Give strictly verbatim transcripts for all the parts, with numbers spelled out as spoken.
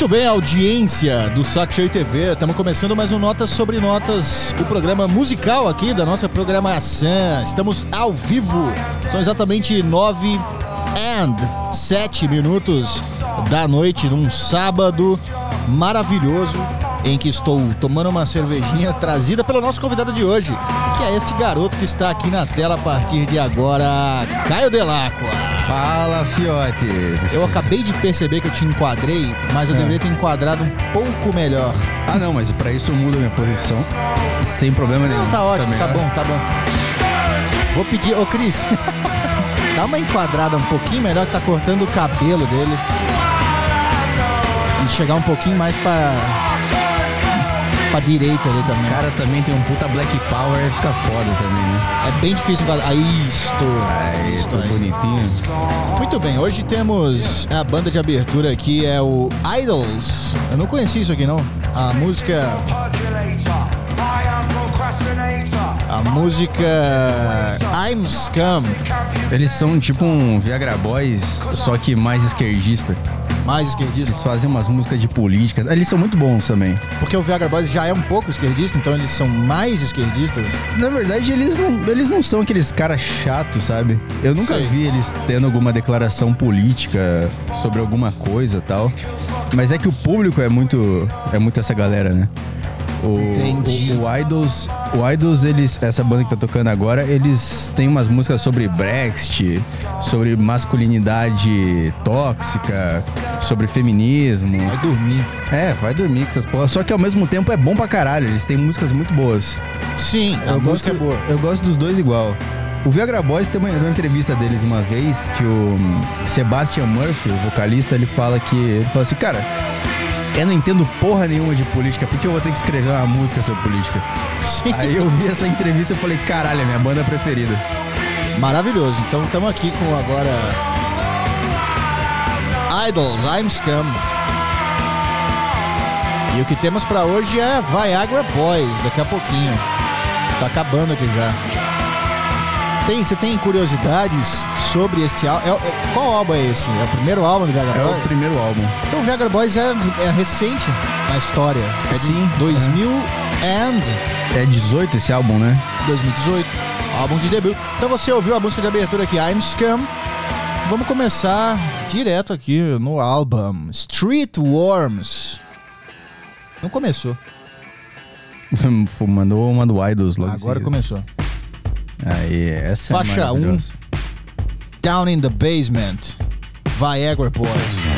Muito bem, audiência do Saco Cheio T V. Estamos começando mais um Notas sobre Notas, o programa musical aqui da nossa programação. Estamos ao vivo, são exatamente nove e sete minutos da noite, num sábado maravilhoso, em que estou tomando uma cervejinha trazida pelo nosso convidado de hoje, que é este garoto que está aqui na tela a partir de agora, Caio Delacqua. Fala, fiote. Eu acabei de perceber que eu te enquadrei, mas eu é. deveria ter enquadrado um pouco melhor. Ah, não, mas pra isso eu mudo a minha posição sem problema nenhum. Não, tá ótimo, tá, tá bom, tá bom. Vou pedir, ô Cris, dá uma enquadrada um pouquinho melhor, que tá cortando o cabelo dele. E chegar um pouquinho mais pra, pra direita ali também. O cara também tem um puta black power, fica foda também, né? É bem difícil enquadrar. Aí, estou. Aí, estou bonitinho. Muito bem, hoje temos a banda de abertura aqui, é o Idols. Eu não conheci isso aqui, não. A música... A música I'm Scum. Eles são tipo um Viagra Boys, só que mais esquerdista. Mais esquerdista. Eles fazem umas músicas de política. Eles são muito bons também. Porque o Viagra Boys já é um pouco esquerdista, então eles são mais esquerdistas. Na verdade, eles não, eles não são aqueles caras chatos, sabe? Eu nunca Sei. vi eles tendo alguma declaração política sobre alguma coisa e tal. Mas é que o público é muito, é muito essa galera, né? O, Entendi. O, o Idols, o Idols, eles, essa banda que tá tocando agora, eles têm umas músicas sobre Brexit, sobre masculinidade tóxica, sobre feminismo. Vai dormir. É, vai dormir com essas porras. Só que ao mesmo tempo é bom pra caralho, eles têm músicas muito boas. Sim, a eu música gosto, é boa. Eu gosto dos dois igual. O Viagra Boys tem uma, uma entrevista deles uma vez que o Sebastian Murphy, o vocalista, ele fala que... Ele fala assim, cara... Eu não entendo porra nenhuma de política, porque eu vou ter que escrever uma música sobre política. Sim. Aí eu vi essa entrevista e falei, caralho, é minha banda preferida. Maravilhoso. Então estamos aqui com agora Idols, I'm Scum. E o que temos pra hoje é Viagra Boys, daqui a pouquinho. Tá acabando aqui já. Tem, você tem curiosidades sobre este álbum? É, é, qual álbum é esse? É o primeiro álbum do Viagra Boys? É o primeiro álbum. Então o Viagra Boys é, é recente na história. É de Sim, dois mil é. É dezoito esse álbum, né? dois mil e dezoito, álbum de debut. Então você ouviu a música de abertura aqui, I'm Scum. Vamos começar direto aqui no álbum Street Worms. Não começou. Mandou uma do Idols logo. Agora começou. Aí, essa Faixa é um, Down in the Basement, Viagra Boys.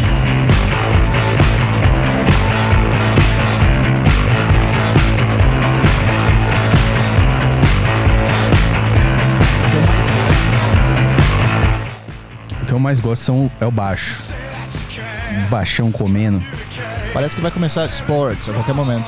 O que eu mais gosto são, é o baixo. Um baixão comendo. Parece que vai começar Sports a qualquer momento.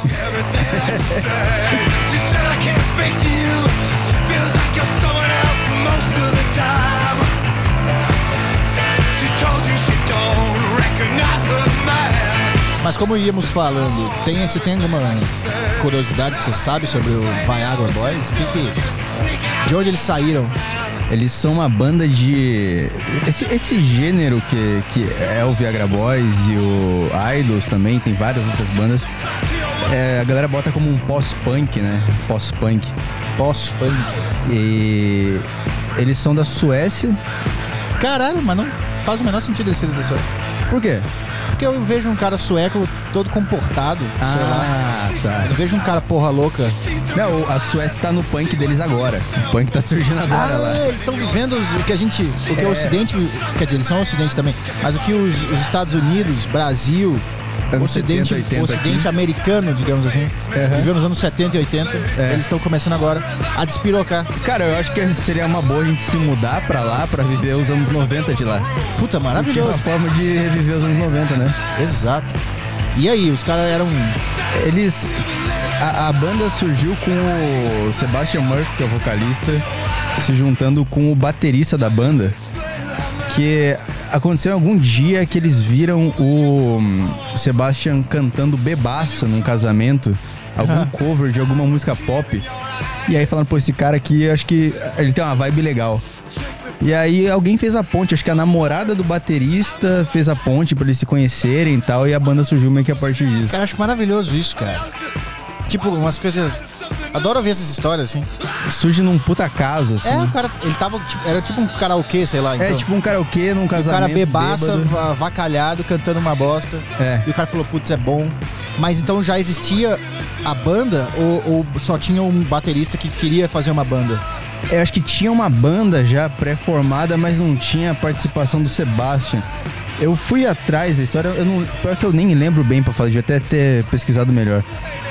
Mas como íamos falando, tem, você tem alguma curiosidade que você sabe sobre o Viagra Boys? O que que, de onde eles saíram? Eles são uma banda de... Esse, esse gênero que, que é o Viagra Boys e o Idols também, tem várias outras bandas. É, a galera bota como um pós-punk, né? Pós-punk. Pós-punk. E eles são da Suécia. Caralho, mas não faz o menor sentido eles serem da Suécia. Por quê? Porque eu vejo um cara sueco todo comportado, ah, sei lá. Tá. Eu não vejo um cara porra louca. Não, a Suécia tá no punk deles agora. O punk tá surgindo agora ah, lá. Eles estão vivendo o que a gente... O que é. o Ocidente... Quer dizer, eles são o Ocidente também. Mas o que os, os Estados Unidos, Brasil... O Ocidente, setenta, oitenta ocidente aqui. americano, digamos assim, uhum. Viveu nos anos setenta e oitenta, é. Eles estão começando agora a despirocar. Cara, eu acho que seria uma boa a gente se mudar pra lá pra viver os anos noventa de lá. Puta, maravilhoso. Porque é uma forma de reviver os anos noventa, né? Exato. E aí, os caras eram... Eles... A, a banda surgiu com o Sebastian Murphy, que é o vocalista, se juntando com o baterista da banda, que... Aconteceu algum dia que eles viram o Sebastian cantando bebaça num casamento, algum cover de alguma música pop. E aí falaram, pô, esse cara aqui, acho que ele tem uma vibe legal. E aí alguém fez a ponte, acho que a namorada do baterista fez a ponte pra eles se conhecerem e tal, e a banda surgiu meio que a partir disso. Cara, eu acho maravilhoso isso, cara. Tipo, umas coisas... Adoro ver essas histórias, assim. Surge num puta caso, assim. É, o cara, ele tava, tipo, era tipo um karaokê, sei lá, então. É, tipo um karaokê num casamento. O cara bebaça, bêbado. avacalhado, cantando uma bosta. É. E o cara falou, putz, é bom. Mas então já existia a banda ou, ou só tinha um baterista que queria fazer uma banda? Eu acho que tinha uma banda já pré-formada, mas não tinha a participação do Sebastian. Eu fui atrás da história, eu não, pior que eu nem lembro bem pra falar, devia até ter pesquisado melhor.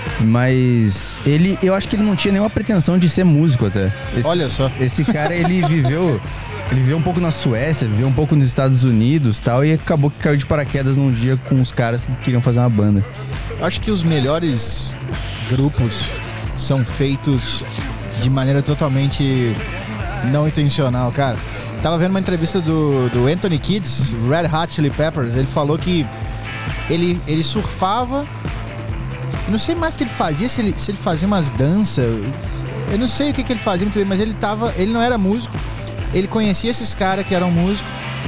Mas ele, eu acho que ele não tinha nenhuma pretensão de ser músico até. Esse, Olha só. Esse cara, ele viveu, ele viveu um pouco na Suécia, viveu um pouco nos Estados Unidos e tal, e acabou que caiu de paraquedas num dia com os caras que queriam fazer uma banda. Eu acho que os melhores grupos são feitos de maneira totalmente não intencional, cara. Tava vendo uma entrevista do, do Anthony Kiedis, Red Hot Chili Peppers. Ele falou que ele, ele surfava. Eu não sei mais o que ele fazia, se ele, se ele fazia umas danças. Eu não sei o que, que ele fazia muito bem, mas ele tava. Ele não era músico. Ele conhecia esses caras que eram músicos.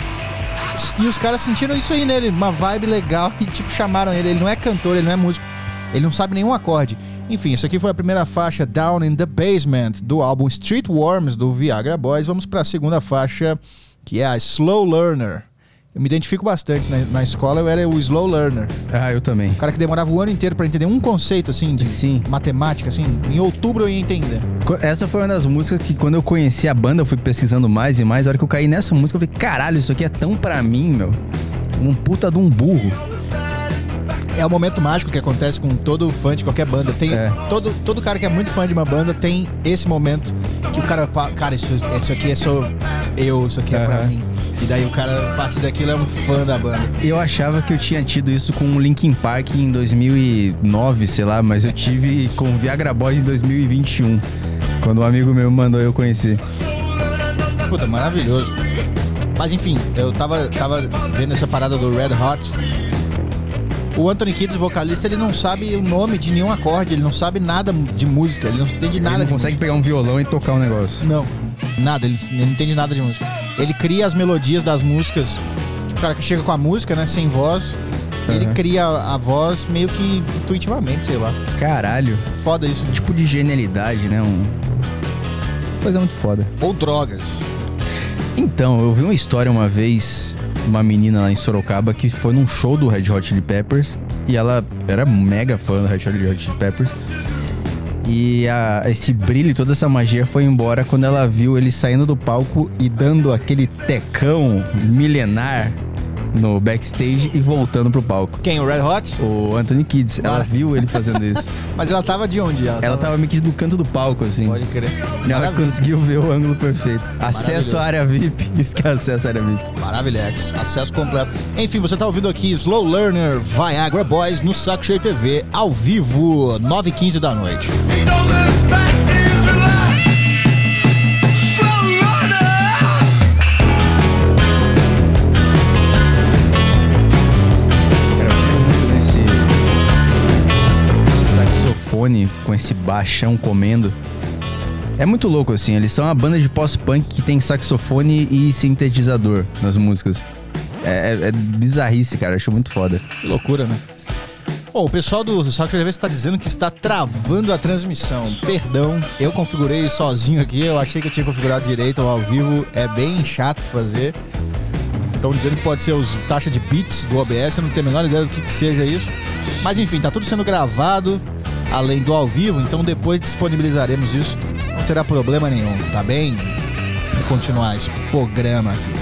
E os caras sentiram isso aí nele, uma vibe legal, e tipo, chamaram ele. Ele não é cantor, ele não é músico. Ele não sabe nenhum acorde. Enfim, isso aqui foi a primeira faixa, Down in the Basement, do álbum Street Worms, do Viagra Boys. Vamos para a segunda faixa, que é a Slow Learner. Eu me identifico bastante. Na, na escola eu era o Slow Learner. Ah, eu também. O cara que demorava o ano inteiro para entender um conceito, assim, de Sim. matemática, assim. Em outubro eu ia entender. Essa foi uma das músicas que, quando eu conheci a banda, eu fui pesquisando mais e mais. A hora que eu caí nessa música, eu falei, caralho, isso aqui é tão pra mim, meu. Um puta de um burro. É o momento mágico que acontece com todo fã de qualquer banda. Tem É. todo, todo cara que é muito fã de uma banda tem esse momento que o cara... Cara, isso, isso aqui é só eu, isso aqui é pra Aham. mim. E daí o cara, a partir daquilo, é um fã da banda. Eu achava que eu tinha tido isso com o Linkin Park em dois mil e nove, sei lá, mas eu tive com o Viagra Boys em dois mil e vinte e um, quando um amigo meu mandou eu conhecer. Puta, maravilhoso. Mas enfim, eu tava, tava vendo essa parada do Red Hot. O Anthony Kiedis, vocalista, ele não sabe o nome de nenhum acorde, ele não sabe nada de música, ele não entende nada Ele não de consegue música. pegar um violão e tocar um negócio. Não, nada, ele, ele não entende nada de música. Ele cria as melodias das músicas, tipo, o cara que chega com a música, né, sem voz, ele Uhum. cria a voz meio que intuitivamente, sei lá. Caralho, Foda isso. um tipo de genialidade, né? Um... Coisa muito foda. Ou drogas. Então, eu vi uma história uma vez, uma menina lá em Sorocaba que foi num show do Red Hot Chili Peppers e ela era mega fã do Red Hot Chili Peppers. E a, esse brilho e toda essa magia foi embora quando ela viu ele saindo do palco e dando aquele tecão milenar no backstage e voltando pro palco. Quem? O Red Hot? O Anthony Kiedis, ela Mara- viu ele fazendo isso. Mas ela tava de onde? Ela, Ela tava meio que no canto do palco, assim. Pode crer. E ela Maravilha. conseguiu ver o ângulo perfeito. Acesso à área V I P. Isso que é acesso à área V I P. Maravilhex, acesso completo. Enfim, você tá ouvindo aqui Slow Learner, Viagra Boys no Saco Cheio T V, ao vivo, nove e quinze da noite. Cara, eu quero muito nesse, esse saxofone com esse baixão comendo. É muito louco, assim. Eles são uma banda de post-punk que tem saxofone e sintetizador nas músicas. É, é, é bizarrice, cara. Eu acho muito foda. Que loucura, né? Bom, o pessoal do Saco Cheio T V está dizendo que está travando a transmissão. Perdão, eu configurei sozinho aqui. Eu achei que eu tinha configurado direito ao vivo. É bem chato de fazer. Estão dizendo que pode ser os taxa de bits do O B S. Eu não tenho a menor ideia do que, que seja isso. Mas enfim, tá tudo sendo gravado, além do ao vivo. Então depois disponibilizaremos isso. Não terá problema nenhum, tá bem? Vou continuar esse programa aqui.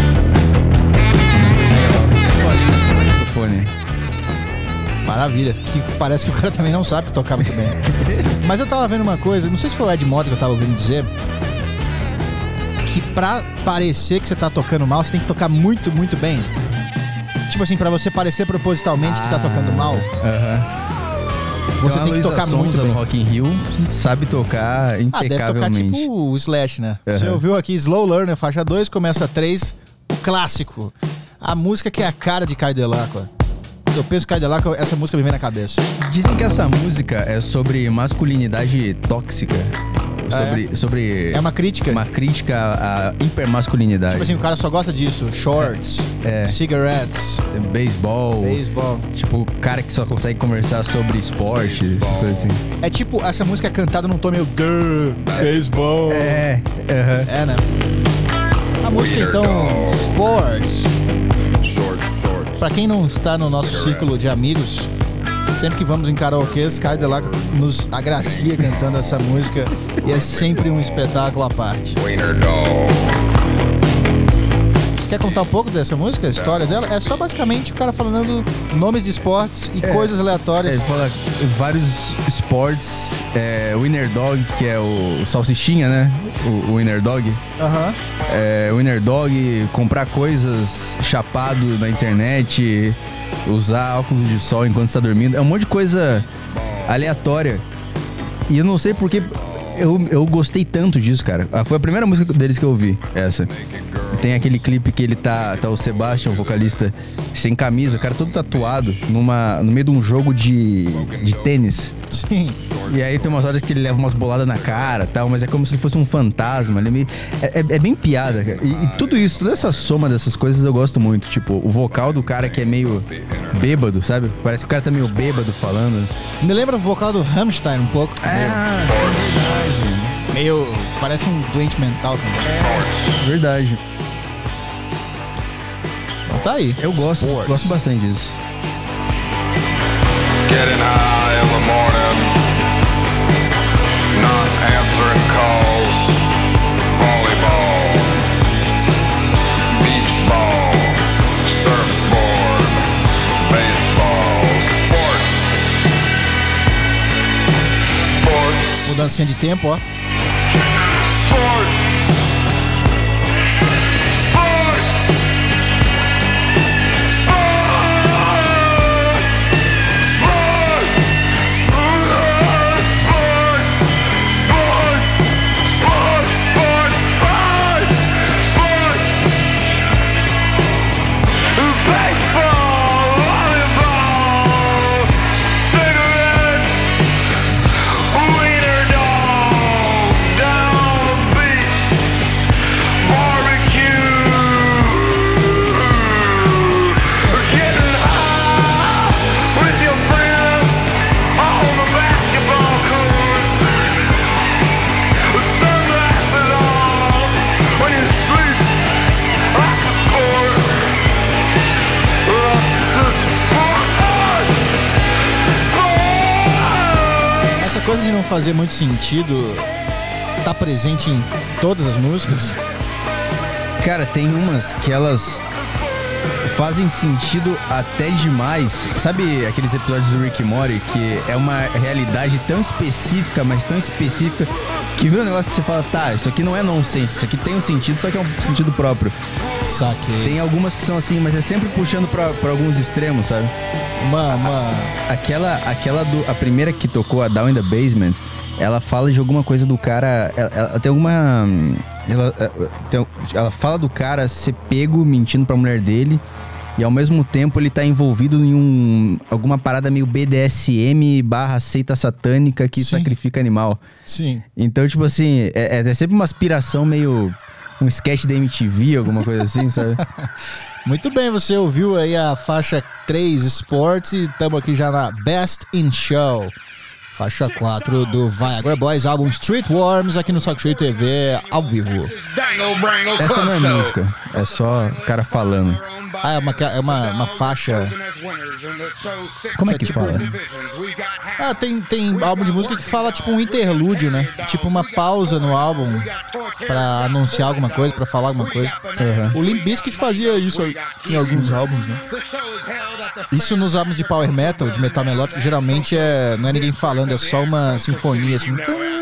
Solinho de saxofone. Maravilha, que parece que o cara também não sabe tocar muito bem. Mas eu tava vendo uma coisa, não sei se foi o Ed Mota que eu tava ouvindo dizer, que pra parecer que você tá tocando mal, você tem que tocar muito, muito bem. Tipo assim, pra você parecer propositalmente que tá tocando mal, Aham. você Então, tem que a tocar Luísa muito Sonza bem. no Rock in Rio sabe tocar Ah, deve tocar impecavelmente. tipo o Slash, né? Você Uhum. ouviu aqui Slow Learner, faixa dois, começa três, o clássico. A música que é a cara de Caio Delacqua. Quando eu penso em Caio Delacqua, essa música me vem na cabeça. Dizem que essa música é sobre masculinidade tóxica. sobre, é. sobre... É uma crítica. Uma crítica à à hipermasculinidade. Tipo assim, o cara só gosta disso. Shorts, É. cigarettes, Beisebol. beisebol. Tipo, o cara que só consegue conversar sobre esporte, essas coisas assim. É tipo, essa música é cantada num tom meio grrr, beisebol. É, aham. É, né? A música, então, Sports. Pra quem não está no nosso círculo de amigos, sempre que vamos em karaokês, Caio Delac nos agracia cantando essa música e é sempre um espetáculo à parte. Quer contar um pouco dessa música, a história dela? É só basicamente o cara falando nomes de esportes e É. coisas aleatórias. É, ele fala vários esportes. É, Winner Dog, que é o salsichinha, né? O, o Winner Dog. Aham. É, Winner Dog, comprar coisas chapado na internet, usar óculos de sol enquanto está dormindo. É um monte de coisa aleatória. E eu não sei porque eu, eu gostei tanto disso, cara. Ah, Foi a primeira música deles que eu ouvi, essa. Tem aquele clipe que ele tá, tá o Sebastian, o vocalista, sem camisa, o cara todo tatuado, numa, no meio de um jogo de, de tênis. Sim. E aí tem umas horas que ele leva umas boladas na cara e tal, mas é como se ele fosse um fantasma. Ele é, meio, é, é- é bem piada, cara. E, e tudo isso, toda essa soma dessas coisas eu gosto muito. Tipo, o vocal do cara que é meio bêbado, sabe? Parece que o cara tá meio bêbado falando. Me lembra o vocal do Rammstein um pouco. Ah, sim, verdade. Meio... parece um doente mental também. Verdade. Então tá aí. Eu gosto, Sports. gosto bastante disso. Getting high in the morning, not answering calls, volleyball, beach ball, surfboard, baseball, sports, sports, Mudancinha de tempo, ó. sports, sports, Essa coisa de não fazer muito sentido tá presente em todas as músicas. Cara, tem umas que elas fazem sentido até demais. Sabe aqueles episódios do Rick e Morty que é uma realidade tão específica, mas tão específica, que vira um negócio que você fala, tá, isso aqui não é nonsense, isso aqui tem um sentido, só que é um sentido próprio. Saquei. Tem algumas que são assim, mas é sempre puxando pra, pra alguns extremos, sabe? Uma, uma... Aquela, aquela do, a primeira que tocou, a Down in the Basement, ela fala de alguma coisa do cara. Ela, ela tem alguma. Ela, ela, tem- ela fala do cara ser pego mentindo pra mulher dele. E ao mesmo tempo ele tá envolvido em um. Alguma parada meio B D S M barra seita satânica que Sim. sacrifica animal. Sim. Então, tipo assim, é, é sempre uma aspiração meio. Um sketch da M T V, alguma coisa assim, sabe? Muito bem, você ouviu aí a faixa três Sports e estamos aqui já na Best in Show. Faixa quatro do Viagra Boys, álbum Street Worms, aqui no Saco Cheio T V, ao vivo. Dangle Brangle Essa não é Club Show. música, é só o cara falando. Ah, é uma, ca- é uma, uma faixa... Como é que tipo- fala? Ah, tem, tem álbum de música que fala tipo um interlúdio, né? Tipo uma pausa no álbum pra anunciar alguma coisa, pra falar alguma coisa. O Limp Bizkit fazia isso em alguns álbuns, né? Isso nos álbuns de power metal, de metal melódico, geralmente é, não é ninguém falando, é só uma sinfonia assim.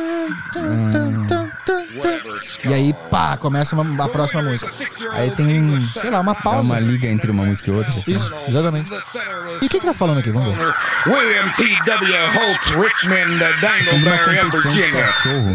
E aí, pá, começa uma- a próxima música. Aí tem, um, sei lá, uma É pausa. uma liga entre uma música e outra. assim. Isso, exatamente. E o que que tá falando aqui? Vamos ver. William T W. Holt, Richmond, uh, Uma Dangleberry, competição de Virginia. cachorro.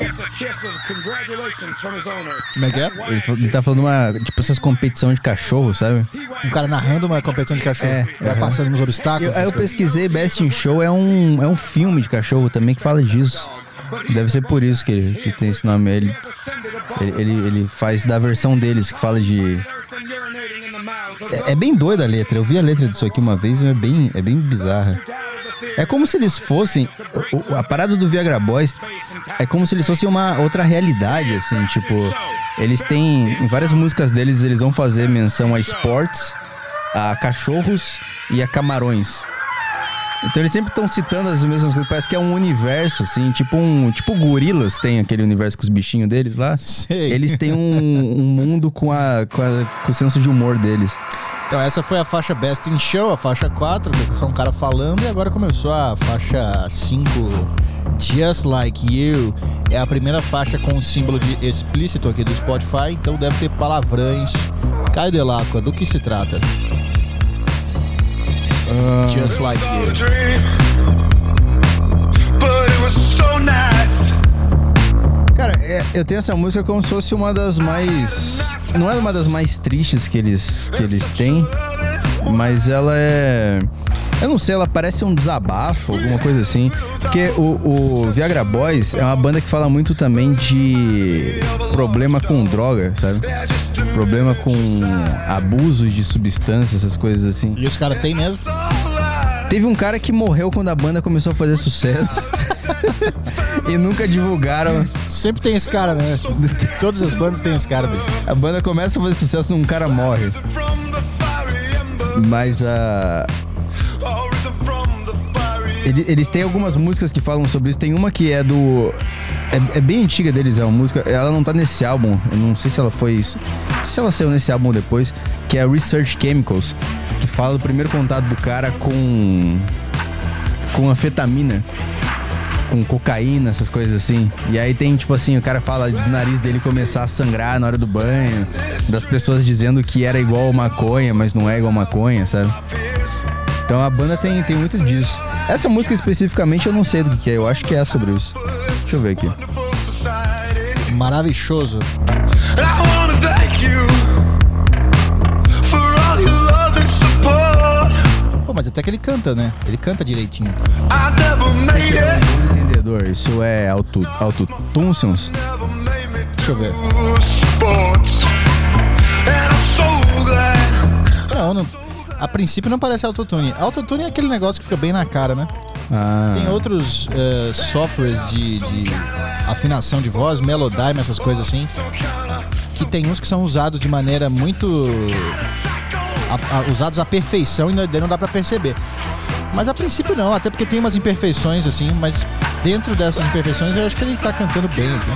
Como é que é? Ele, fa- ele tá falando uma. Tipo, essas competição de cachorro, sabe? Um cara narrando uma competição de cachorro. É, Vai aham. passando uns Eu, obstáculos. aí eu essas coisas. pesquisei, Best in Show é um, é um filme de cachorro também que fala disso. Deve ser por isso que ele que tem esse nome. Ele, ele, ele, ele faz da versão deles, que fala de... É, é bem doida a letra. Eu vi a letra disso aqui uma vez e é bem, é bem bizarra. É como se eles fossem... o- A parada do Viagra Boys é como se eles fossem uma outra realidade, assim, tipo... Eles têm... Em várias músicas deles, eles vão fazer menção a esportes, a cachorros e a camarões. Então eles sempre estão citando as mesmas coisas. Parece que é um universo, assim, tipo um... Tipo Gorilas tem aquele universo com os bichinhos deles lá. Sei. Eles têm um, um mundo com, a, com, a- com o senso de humor deles. Então essa foi a faixa Best in Show, a faixa quatro, só um cara falando, e agora começou a faixa cinco, Just Like You. É a primeira faixa com o símbolo de explícito aqui do Spotify, então deve ter palavrões. Caio Delacqua, do que se trata? Just Like You. dream, but it was so nice. Cara, é, eu tenho essa música como se fosse uma das mais... Não é uma das mais tristes que eles, que eles têm, mas ela é... Eu não sei, ela parece um desabafo, alguma coisa assim. Porque o, o Viagra Boys é uma banda que fala muito também de problema com droga, sabe? Problema com abusos de substâncias, essas coisas assim. E os caras têm mesmo? Teve um cara que morreu quando a banda começou a fazer sucesso. E nunca divulgaram. Sempre tem esse cara, né? Todas as bandas têm esse cara, bicho. A banda começa a fazer sucesso e um cara morre. Mas a... Ele- Eles têm algumas músicas que falam sobre isso. Tem uma que é do... É, é bem antiga deles, é uma música... Ela não tá nesse álbum. Eu não sei se ela foi isso. Não sei se ela saiu nesse álbum depois. Que é Research Chemicals. Que fala do primeiro contato do cara com... Com anfetamina. Com cocaína, essas coisas assim. E aí tem, tipo assim, o cara fala do nariz dele começar a sangrar na hora do banho. Das pessoas dizendo que era igual maconha, mas não é igual maconha, sabe? Então a banda tem, tem muito disso. Essa música especificamente eu não sei do que, que é. Eu acho que é sobre isso. Deixa eu ver aqui. Maravilhoso. And I wanna thank you for all your love and support. Pô, mas até que ele canta, né? Ele canta direitinho. I never made it, Entendedor, isso é auto, autotunes. never made me Deixa eu ver. do sports. And I'm so glad. Não, não. A princípio não parece autotune. Autotune é aquele negócio que fica bem na cara, né? Ah, Tem outros eh, softwares de, de afinação de voz, Melodyne, essas coisas assim, que tem uns que são usados de maneira muito... a- a- usados à perfeição e daí não dá pra perceber. Mas a princípio não, até porque tem umas imperfeições assim, mas dentro dessas imperfeições eu acho que ele tá cantando bem aqui.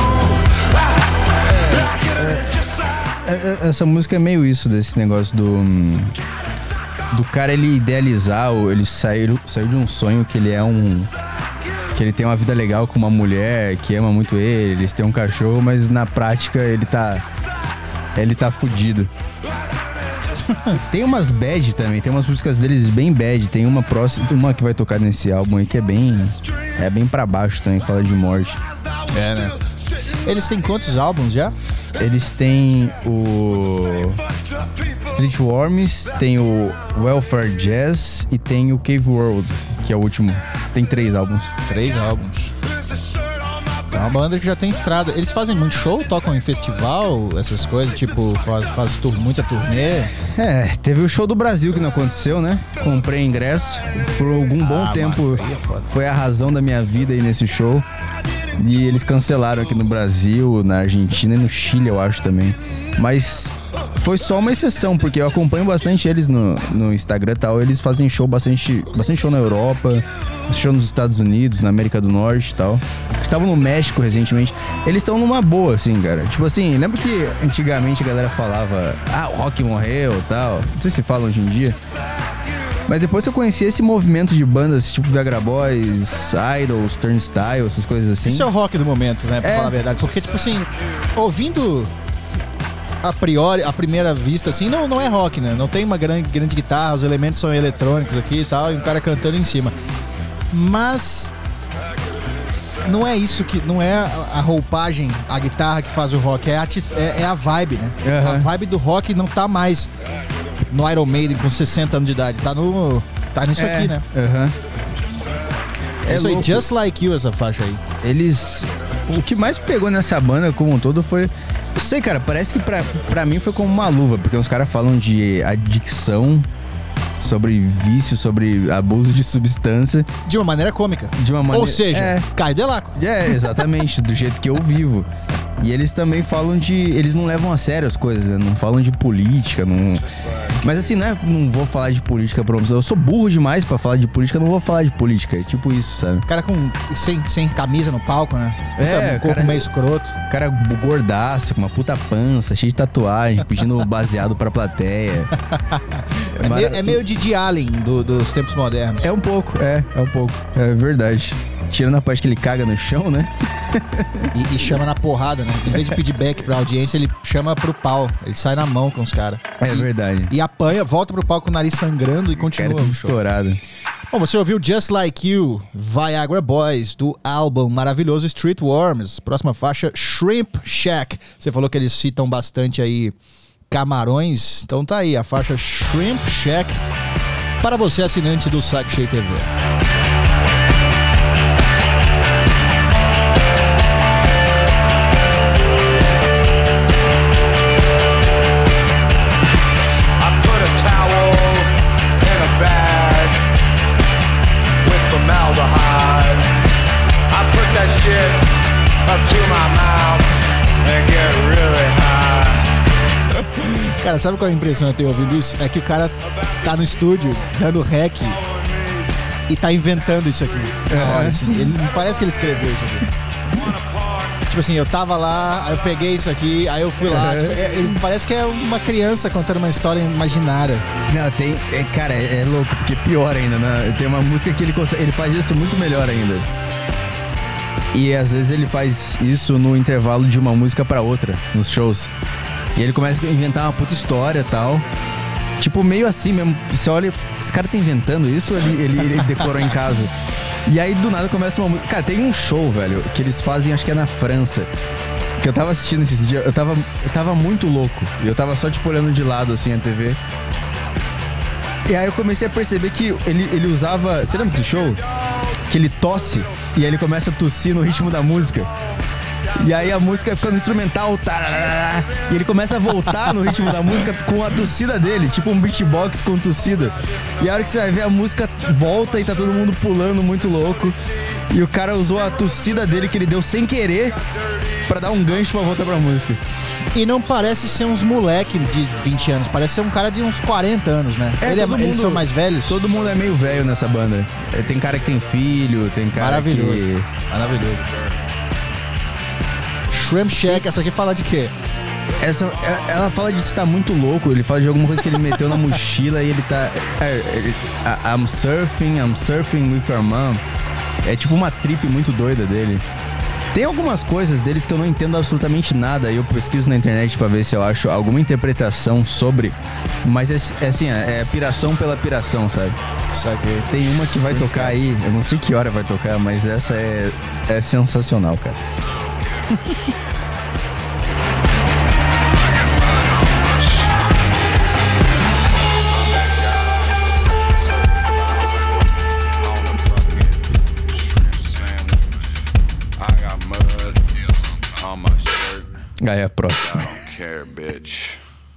é- é- essa música é meio isso, desse negócio do... hum, Do cara ele idealizar, ou ele saiu, saiu de um sonho que ele é um... Que ele tem uma vida legal com uma mulher que ama muito ele, eles têm um cachorro, mas na prática ele tá... Ele tá fudido. Tem umas bad também, tem umas músicas deles bem bad. Tem uma próxima, uma que vai tocar nesse álbum aí que é bem... É bem pra baixo também, fala de morte. É, né? Eles têm quantos álbuns já? Eles têm o Street Worms, tem o Welfare Jazz e tem o Cave World, que é o último. Tem três álbuns. Três álbuns. É uma banda que já tem estrada. Eles fazem muito show, tocam em festival, essas coisas, tipo, faz, faz tur- muita turnê. É, teve o show do Brasil que não aconteceu, né? Comprei ingresso. Por algum bom Ah, tempo mas aí é foda. foi a razão da minha vida aí nesse show. E eles cancelaram aqui no Brasil, na Argentina e no Chile, eu acho também. Mas foi só uma exceção, porque eu acompanho bastante eles no, no Instagram e tal. Eles fazem show bastante, bastante show na Europa, show nos Estados Unidos, na América do Norte e tal. Estavam no México recentemente. Eles estão numa boa, assim, cara. Tipo assim, lembra que antigamente a galera falava, ah, o rock morreu e tal. Não sei se fala hoje em dia. Mas depois que eu conheci esse movimento de bandas tipo Viagra Boys, Idols, Turnstile, essas coisas assim. Isso é o rock do momento, né? Pra É. falar a verdade. Porque, tipo assim, ouvindo a priori, à primeira vista, assim, não, não é rock, né? Não tem uma grande, grande guitarra, os elementos são eletrônicos aqui e tal, e um cara cantando em cima. Mas não é isso que... Não é a roupagem, a guitarra que faz o rock, é a, ati- é, é a vibe, né? Uhum. A vibe do rock não tá mais no Iron Maiden com sessenta anos de idade, tá no... Tá nisso É, aqui, né? aham. É isso aí, louco. Just Like You, essa faixa aí. eles... O que mais pegou nessa banda como um todo foi... Não sei, cara, parece que pra, pra mim foi como uma luva, porque os caras falam de adicção, sobre vício, sobre abuso de substância. De uma maneira cômica. De uma maneira... Ou seja, é, Caio Delaco. É, exatamente, do jeito que eu vivo. E eles também falam de... Eles não levam a sério as coisas, né? Não falam de política, não... Mas assim, né? Não vou falar de política pra você. Eu sou burro demais pra falar de política, não vou falar de política. É tipo isso, sabe? Cara com... Sem, sem camisa no palco, né? É, um corpo cara- meio escroto. Cara gordaço, com uma puta pança, cheio de tatuagem, pedindo baseado pra plateia. É, meio, é meio Didi Allen do- dos tempos modernos. É um pouco, é, é um pouco. É verdade. Tirando a parte que ele caga no chão, né? E, e chama na porrada, né? Em vez de pedir back pra audiência, ele chama pro pau. Ele sai na mão com os caras. É E- verdade. E apanha, volta pro palco com o nariz sangrando e Cara, continua. tudo o show. estourado. Bom, você ouviu Just Like You, Viagra Boys, do álbum maravilhoso Street Worms. Próxima faixa, Shrimp Shack. Você falou que eles citam bastante aí camarões. Então tá aí, a faixa Shrimp Shack para você, assinante do Saco Cheio T V. I put a towel in a bag with formaldehyde. I put that shit up to my mouth and get really high. Cara, sabe qual é a impressão eu tenho ouvindo isso? É que o cara tá no estúdio dando rec e tá inventando isso aqui. Na hora, assim. Ele, parece que ele escreveu isso aqui. Tipo assim, eu tava lá, aí eu peguei isso aqui, aí eu fui lá. Tipo, é- ele parece que é uma criança contando uma história imaginária. Não, tem. É, cara, é, é louco, porque pior ainda, né? Tem uma música que ele, consegue, ele faz isso muito melhor ainda. E às vezes ele faz isso no intervalo de uma música pra outra, nos shows. E ele começa a inventar uma puta história e tal. Tipo, meio assim mesmo. Você olha, esse cara tá inventando isso ou ele, ele, ele decorou em casa? E aí do nada começa uma música. Cara, tem um show, velho, que eles fazem, acho que é na França. Que eu tava assistindo esses dias, eu tava, eu tava muito louco. E eu tava só, tipo, olhando de lado, assim, a T V. E aí eu comecei a perceber que ele, ele usava... Você lembra desse show? Que ele tosse e aí ele começa a tossir no ritmo da música. E aí a música fica no instrumental, tarará, e ele começa a voltar no ritmo da música com a tossida dele, tipo um beatbox com tossida. E a hora que você vai ver, a música volta e tá todo mundo pulando muito louco. E o cara usou a tossida dele que ele deu sem querer pra dar um gancho pra voltar pra música. E não parece ser uns moleque de vinte anos, parece ser um cara de uns quarenta anos, né? É, Ele é- todo eles mundo- são mais velhos? Todo mundo é meio velho nessa banda. É, tem cara que tem filho, tem cara Maravilhoso. que... Maravilhoso. Shrimp Shack, essa aqui fala de quê? Essa, é- ela fala de estar muito louco, ele fala de alguma coisa que ele meteu na mochila e ele tá... É, ele- I- I'm surfing, I'm surfing with your mom. É tipo uma trip muito doida dele. Tem algumas coisas deles que eu não entendo absolutamente nada e eu pesquiso na internet pra ver se eu acho alguma interpretação sobre. Mas é, é assim, é, é piração pela piração, sabe? Saquei. Tem uma que vai tocar aí, eu não sei que hora vai tocar, mas essa é, é sensacional, cara. I got mud on my shirt. Aí a próxima. I don't care, bitch.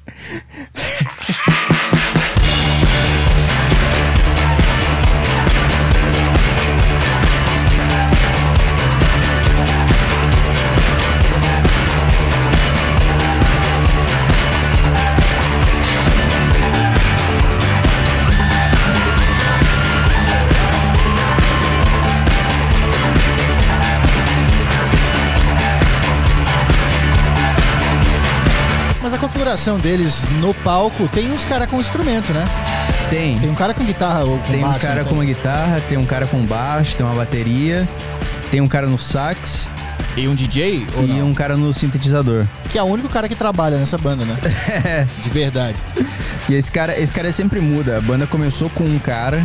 Mas a configuração deles no palco tem uns caras com instrumento, né? Tem. Tem um cara com guitarra ou com Tem um baixo, cara não com uma guitarra, tem um cara com baixo, tem uma bateria, tem um cara no sax E um D J? Ou e não? um cara no sintetizador. Que é o único cara que trabalha nessa banda, né? De verdade. E esse cara, esse cara sempre muda. A banda começou com um cara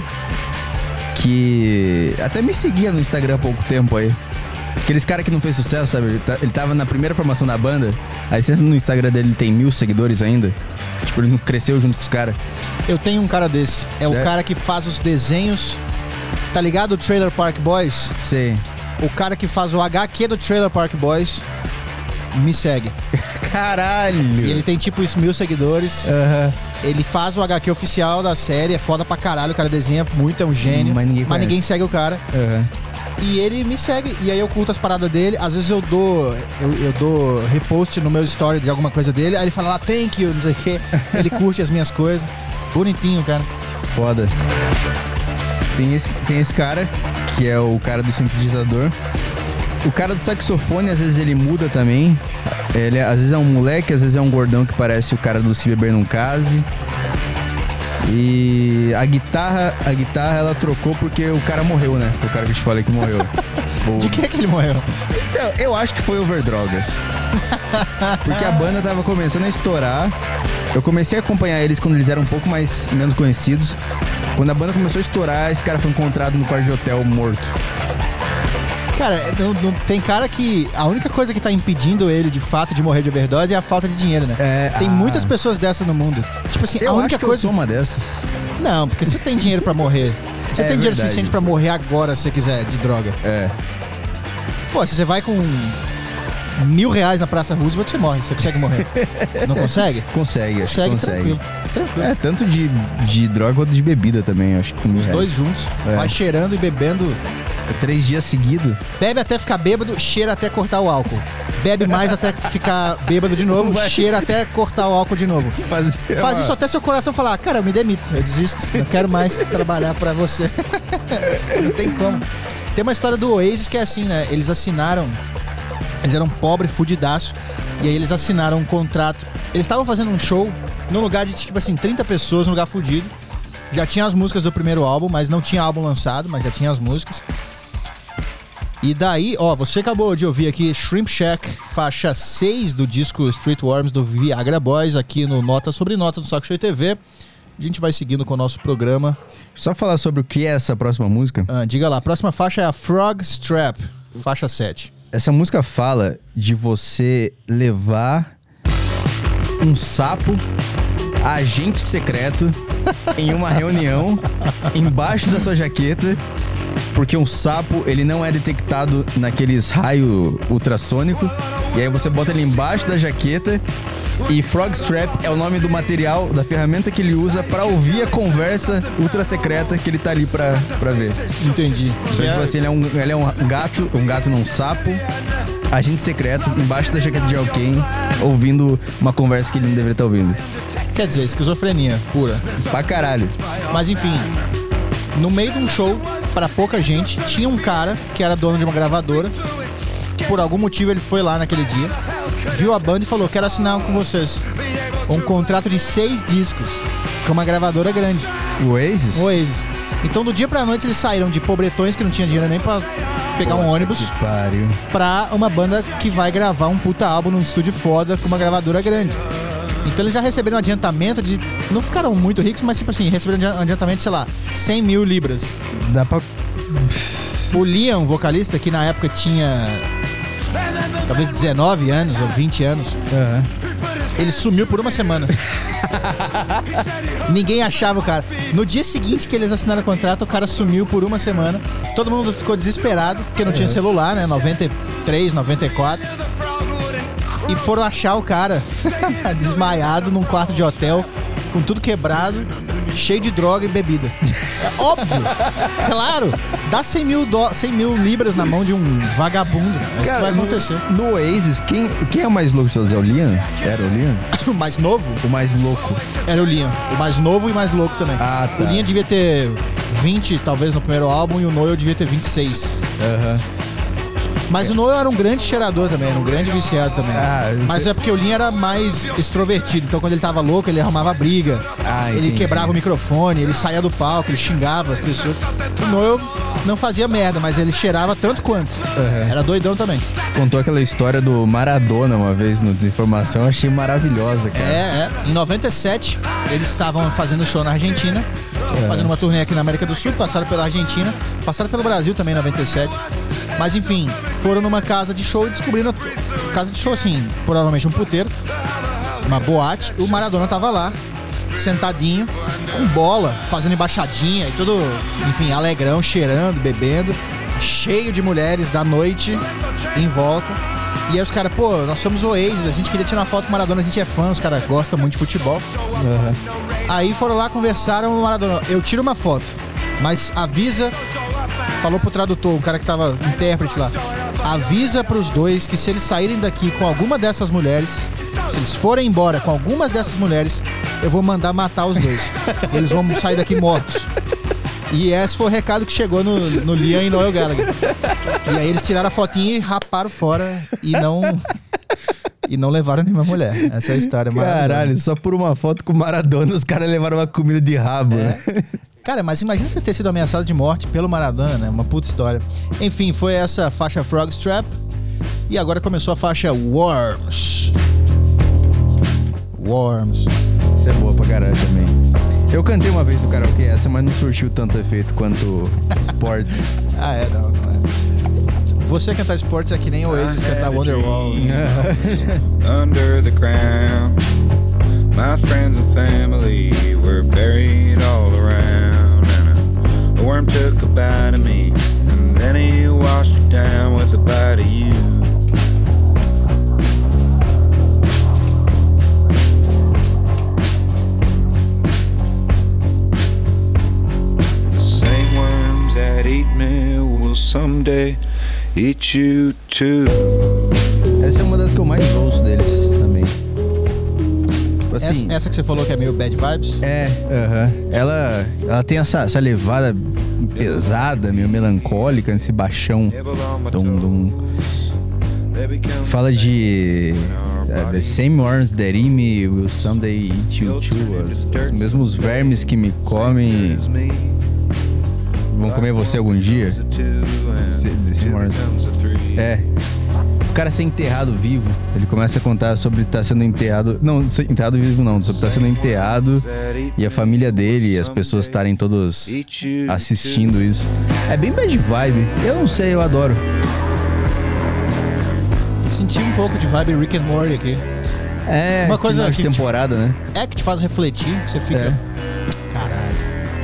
que até me seguia no Instagram há pouco tempo aí. Aqueles cara que não fez sucesso, sabe? Ele, tá- ele tava na primeira formação da banda, aí você entra no Instagram dele, ele tem mil seguidores ainda. Tipo, ele não cresceu junto com os caras. Eu tenho um cara desse. É o É? cara que faz os desenhos. Tá ligado? O Trailer Park Boys? Sei. o cara que faz o H Q do Trailer Park Boys me segue. Caralho! E ele tem tipo isso, mil seguidores. Aham. Ele faz o H Q oficial da série, é foda pra caralho, o cara desenha muito, é um gênio. Mas ninguém mas conhece. ninguém segue o cara. Aham. E ele me segue, e aí eu curto as paradas dele. Às vezes eu dou eu, eu dou repost no meu story de alguma coisa dele. Aí ele fala lá, thank you, não sei o que. Ele curte as minhas coisas. Bonitinho, cara. Foda. Tem esse, tem esse cara, que é o cara do sintetizador. O cara do saxofone, às vezes ele muda também. Ele às vezes é um moleque, às vezes é um gordão que parece o cara do Se Beber Não Case. E a guitarra, a guitarra ela trocou porque o cara morreu, né? Foi o cara que eu te falei que morreu. O... De que é que ele morreu? Então, eu acho que foi overdrogas. Porque a banda tava começando a estourar. Eu comecei a acompanhar eles quando eles eram um pouco mais menos conhecidos. Quando a banda começou a estourar, esse cara foi encontrado no quarto de hotel morto. Cara, não, não, tem cara que a única coisa que tá impedindo ele de fato de morrer de overdose é a falta de dinheiro, né? É, tem ah. muitas pessoas dessas no mundo. Tipo assim, Eu a única acho que coisa. eu sou uma dessas. Não, porque você tem dinheiro pra morrer. Você É tem dinheiro verdade. suficiente pra morrer agora se você quiser de droga. É. Pô, se você vai com mil reais na Praça Roosevelt, você morre. Você consegue morrer. Não consegue? Consegue, acho Consegue, que consegue. tranquilo. Tranquilo. É, tanto de, de droga quanto de bebida também, acho que com Os mil dois reais. juntos. É. Vai cheirando e bebendo. Três dias seguidos. Bebe até ficar bêbado, cheira até cortar o álcool. Bebe mais até ficar bêbado de novo, Vai. cheira até cortar o álcool de novo. Fazer Faz uma- isso até seu coração falar, cara, eu me demito, eu desisto, não quero mais trabalhar pra você. Não tem como. Tem uma história do Oasis que é assim, né? Eles assinaram, eles eram pobres, fudidaço, e aí eles assinaram um contrato. Eles estavam fazendo um show num lugar de, tipo assim, trinta pessoas, num lugar fudido. Já tinha as músicas do primeiro álbum, mas não tinha álbum lançado, mas já tinha as músicas. E daí, ó, você acabou de ouvir aqui Shrimp Shack, faixa seis do disco Street Worms do Viagra Boys, aqui no Nota Sobre Nota do Saco Cheio T V. A gente vai seguindo com o nosso programa. Só falar sobre o que é essa próxima música. Ah, diga lá, a próxima faixa é a Frog Strap, faixa sete. Essa música fala de você levar um sapo agente secreto em uma reunião embaixo da sua jaqueta, porque um sapo ele não é detectado naqueles raios ultrassônicos, e aí você bota ele embaixo da jaqueta. E Frog Strap é o nome do material, da ferramenta que ele usa pra ouvir a conversa ultra secreta que ele tá ali pra, pra ver. Entendi. Então, tipo assim, ele é, um, ele é um gato, um gato não, um sapo, agente secreto, embaixo da jaqueta de alguém, ouvindo uma conversa que ele não deveria estar ouvindo. Quer dizer, esquizofrenia pura. Pra caralho. Mas enfim, no meio de um show, pra pouca gente, tinha um cara que era dono de uma gravadora. Por algum motivo ele foi lá naquele dia, viu a banda e falou, quero assinar com vocês um contrato de seis discos com uma gravadora grande, O Oasis? Oasis. Então do dia pra noite eles saíram de pobretões que não tinha dinheiro nem pra pegar um ônibus Que pariu. pra uma banda que vai gravar um puta álbum num estúdio foda com uma gravadora grande. Então eles já receberam um adiantamento de... Não ficaram muito ricos, mas tipo assim, receberam um adiantamento, sei lá, cem mil libras. Dá pra... O Liam, vocalista, que na época tinha talvez dezenove anos ou vinte anos, Aham. ele sumiu por uma semana. Ninguém achava o cara. No dia seguinte que eles assinaram o contrato, o cara sumiu por uma semana. Todo mundo ficou desesperado, porque não tinha celular, né? noventa e três, noventa e quatro. E foram achar o cara desmaiado num quarto de hotel, com tudo quebrado, cheio de droga e bebida. É óbvio, claro, dá cem mil, do... cem mil libras na mão de um vagabundo. É isso que vai acontecer. No, no Oasis, quem, quem é o mais louco de todos? É o Liam? Era o Liam? O mais novo O mais louco. era o Liam. O mais novo e mais louco também. Ah, tá. O Liam devia ter vinte, talvez, no primeiro álbum, e o Noel devia ter vinte e seis. Aham. Mas o Noel era um grande cheirador também, era um grande viciado também. Ah, Mas você- é porque o Liam era mais extrovertido, então quando ele tava louco, ele arrumava briga. Ah, ele entendi. quebrava o microfone, ele saía do palco, ele xingava as pessoas. O Noel não fazia merda, mas ele cheirava tanto quanto. Uhum. Era doidão também. Você contou aquela história do Maradona uma vez no Desinformação, eu achei maravilhosa, cara. É, é. Em noventa e sete, eles estavam fazendo show na Argentina, fazendo uma turnê aqui na América do Sul, passaram pela Argentina, passaram pelo Brasil também em noventa e sete. Mas enfim, foram numa casa de show e descobriram... Casa de show, assim, provavelmente um puteiro, uma boate, e o Maradona tava lá, sentadinho, com bola, fazendo embaixadinha e tudo, enfim, alegrão, cheirando, bebendo. cheio de mulheres da noite em volta. E aí os caras, pô, nós somos Oasis, a gente queria tirar uma foto com o Maradona, a gente é fã, os caras gostam muito de futebol. Uhum. Aí foram lá, conversaram com o Maradona. Eu tiro uma foto, mas avisa, falou pro tradutor, um cara que tava intérprete lá, avisa pros dois que se eles saírem daqui com alguma dessas mulheres, se eles forem embora com algumas dessas mulheres, eu vou mandar matar os dois. Eles vão sair daqui mortos. E esse foi o recado que chegou no, no Liam e Noel Gallagher. E aí eles tiraram a fotinha e raparam fora e não... E não levaram nenhuma mulher. Essa é a história. Caralho, só por uma foto com o Maradona os caras levaram uma comida de rabo, é. né? Cara, mas imagina você ter sido ameaçado de morte pelo Maradona, né? Uma puta história. Enfim, foi essa faixa Frogstrap. E agora começou a faixa Worms. Worms. Isso é boa pra caralho também. Eu cantei uma vez no karaokê essa, mas não surtiu tanto efeito quanto Sports. Ah, é, não, não é. Você cantar Sports é que nem o Oasis cantar Wonderwall. Under the ground, my friends and family were buried all around, and a worm took a bite of me, and then he washed it down with a bite of you. That eat me will someday eat you too. Essa é uma das que eu mais ouço deles também. Assim, essa, essa que você falou que é meio bad vibes? É, aham. Uh-huh. Ela, ela tem essa, essa levada pesada, meio melancólica, nesse baixão. Dum, dum. Fala de uh, The same worms that eat me will someday eat you too. Os, os mesmos vermes que me comem vão comer você algum dia? É. O cara ser enterrado vivo, ele começa a contar sobre estar sendo enterrado. Não, enterrado vivo não, sobre estar sendo enterrado e a família dele e as pessoas estarem todos assistindo isso. É bem bad vibe. Eu não sei, eu adoro. Senti um pouco de vibe Rick and Morty aqui. É, uma coisa de temporada, te, né? É que te faz refletir, que você fica. É. Caralho.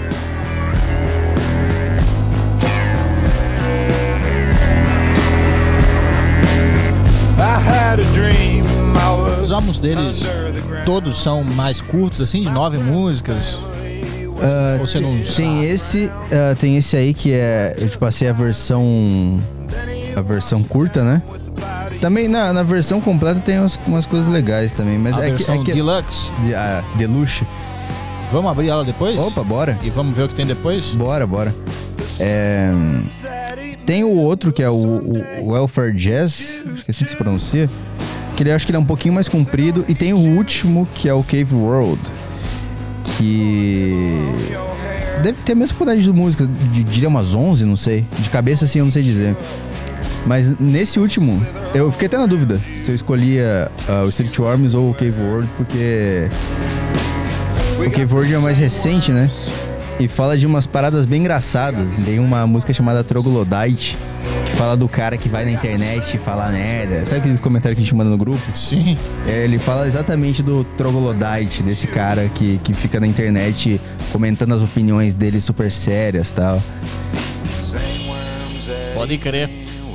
Os álbuns deles todos são mais curtos, assim, de nove músicas. Uh, Ou você não tem sabe? esse, uh, tem esse aí que é, eu te passei a versão, a versão curta, né? Também na, na versão completa tem umas, umas coisas legais também, mas a é versão que, é que Deluxe. De, a Deluxe. Vamos abrir ela depois? Opa, bora. E vamos ver o que tem depois? Bora, bora. É, tem o outro que é o, o, o Welfare Jazz, acho que é assim que se pronuncia. Que ele, acho que ele é um pouquinho mais comprido. E tem o último, que é o Cave World, que deve ter a mesma quantidade de músicas, de, diria umas onze, não sei. De cabeça assim eu não sei dizer. Mas nesse último, eu fiquei até na dúvida se eu escolhia uh, o Street Worms ou o Cave World, porque o Cave World é mais recente, né? E fala de umas paradas bem engraçadas. Tem uma música chamada Troglodyte, que fala do cara que vai na internet e fala merda. Sabe aqueles comentários que a gente manda no grupo? Sim. É, ele fala exatamente do Troglodyte, desse cara que, que fica na internet comentando as opiniões dele super sérias e tal. Pode crer.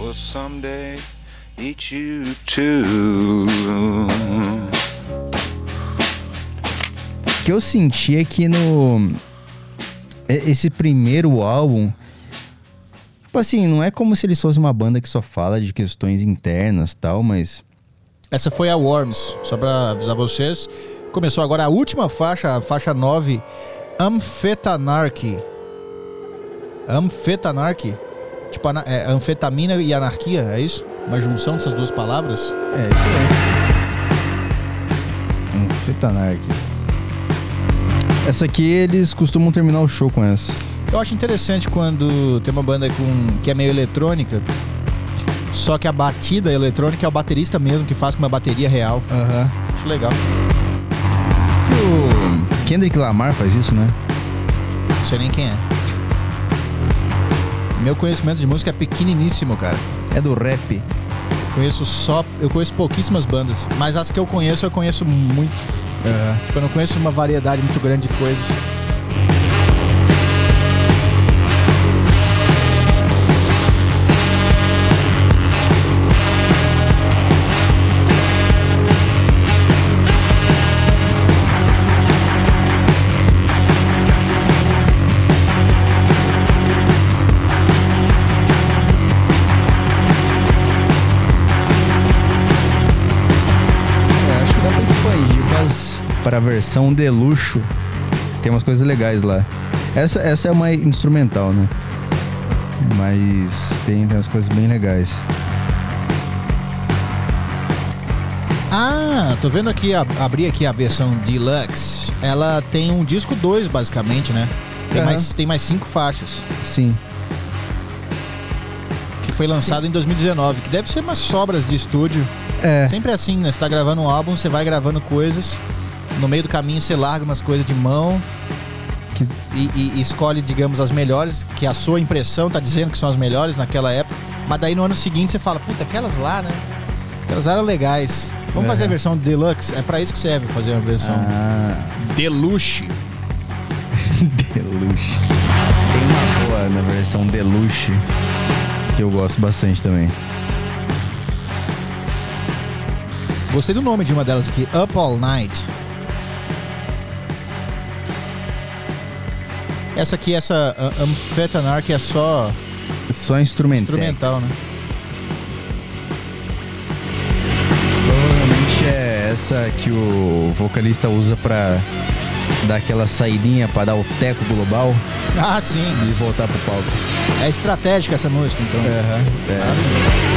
O que eu senti é que no... Esse primeiro álbum, tipo assim, não é como se eles fossem uma banda que só fala de questões internas e tal, mas... Essa foi a Worms, só pra avisar vocês. Começou agora a última faixa, a faixa nove, Amphetanarchy. Amphetanarchy? Tipo, é, anfetamina e anarquia, é isso? Uma junção dessas duas palavras? É, isso aí. Amphetanarchy. Essa aqui, eles costumam terminar o show com essa. Eu acho interessante quando tem uma banda com, que é meio eletrônica, só que a batida eletrônica é o baterista mesmo que faz com uma bateria real. Aham. Uhum. Acho legal. O Kendrick Lamar faz isso, né? Não sei nem quem é. Meu conhecimento de música é pequeniníssimo, cara. É do rap. Conheço só... Eu conheço pouquíssimas bandas, mas as que eu conheço, eu conheço muito. Uhum. Eu não conheço uma variedade muito grande de coisas. para a versão de luxo. Tem umas coisas legais lá. Essa, essa é uma instrumental, né? Mas tem, tem umas coisas bem legais. Ah, tô vendo aqui, a, abri aqui a versão Deluxe. Ela tem um disco dois, basicamente, né? Tem, É. mais, tem mais cinco faixas. Sim. Que foi lançado em dois mil e dezenove. Que deve ser umas sobras de estúdio. É. Sempre assim, né? Você tá gravando um álbum, você vai gravando coisas. No meio do caminho você larga umas coisas de mão. Que- E, e- e escolhe, digamos, as melhores. Que a sua impressão tá dizendo que são as melhores naquela época. Mas daí no ano seguinte você fala, puta, aquelas lá, né? Aquelas eram legais. Vamos É. fazer a versão Deluxe? É pra isso que serve fazer uma versão Ah, Deluxe. Deluxe. Tem uma boa na versão Deluxe que eu gosto bastante também. Gostei do nome de uma delas aqui, Up All Night. Essa aqui, essa uh, Amphetamine, que é só Só instrumental. instrumental, né? Provavelmente é essa que o vocalista usa pra dar aquela saidinha pra dar o teco global Ah, sim. e voltar pro palco. É estratégica essa música, então. Aham, é.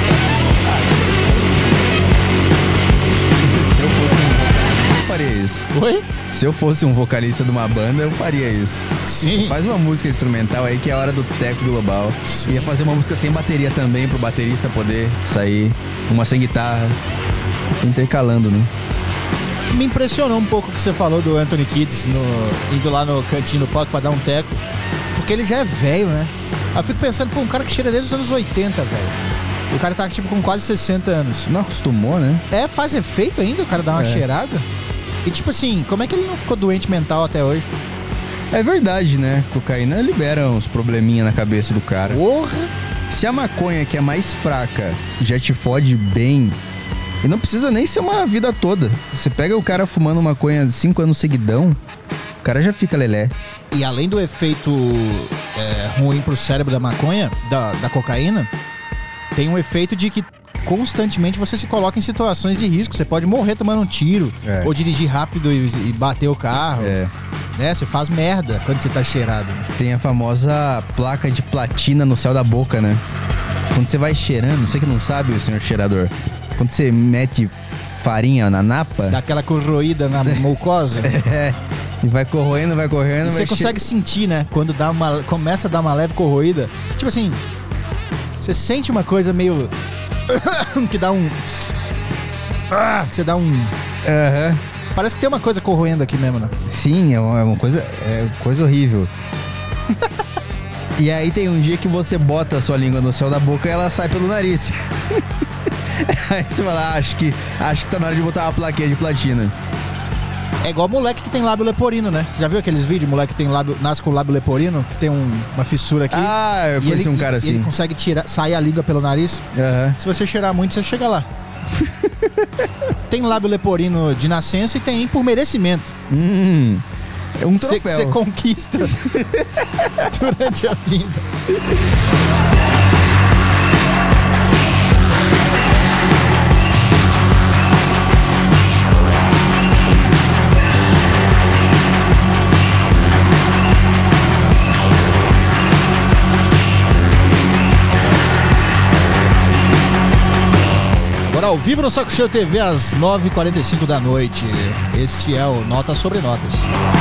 Se eu fosse um vocalista, eu faria isso. Oi? Se eu fosse um vocalista de uma banda, eu faria isso. Sim. Faz uma música instrumental aí que é a hora do teco global. Sim. Ia fazer uma música sem bateria também, pro baterista poder sair. Uma sem guitarra. Intercalando, né? Me impressionou um pouco o que você falou do Anthony Kiedis no, indo lá no cantinho do palco pra dar um teco. Porque ele já é velho, né? Aí eu fico pensando, pô, um cara que cheira desde os anos oitenta, velho. E o cara tá, tipo, com quase sessenta anos. Não acostumou, né? É, faz efeito ainda o cara dar uma É. cheirada? E tipo assim, como é que ele não ficou doente mental até hoje? É verdade, né? Cocaína libera uns probleminha na cabeça do cara. Porra! Se a maconha, que é mais fraca, já te fode bem, e não precisa nem ser uma vida toda. Você pega o cara fumando maconha cinco anos seguidão, o cara já fica lelé. E além do efeito é, ruim pro cérebro da maconha, da, da cocaína, tem um efeito de que constantemente você se coloca em situações de risco. Você pode morrer tomando um tiro, É. ou dirigir rápido e, e bater o carro. É. Né? Você faz merda quando você tá cheirado. Tem a famosa placa de platina no céu da boca, né? Quando você vai cheirando, você que não sabe, senhor cheirador, quando você mete farinha na napa, Dá aquela corroída na mucosa. é, e vai corroendo, vai correndo, E vai você consegue sentir, né? Quando dá uma, começa a dar uma leve corroída. Tipo assim, você sente uma coisa meio... que dá um... Ah, que você dá um... che- Aham. Parece que tem uma coisa corroendo aqui mesmo, né? Sim, é uma, é uma coisa, é coisa horrível. E aí tem um dia que você bota a sua língua no céu da boca e ela sai pelo nariz. Aí você fala, ah, acho que, acho que tá na hora de botar uma plaquinha de platina. É igual moleque que tem lábio leporino, né? Você já viu aqueles vídeos, moleque que tem lábio, nasce com lábio leporino, que tem um- uma fissura aqui. Ah, eu e conheci ele, um cara e- e ele assim. consegue tirar, sair a língua pelo nariz. Aham. Se você cheirar muito, você chega lá. Tem lábio leporino de nascença e tem por merecimento. Hum, é um Você troféu. você conquista durante a vida. Agora ao vivo no Saco Cheio T V às nove e quarenta e cinco da noite. Este é o Notas sobre Notas.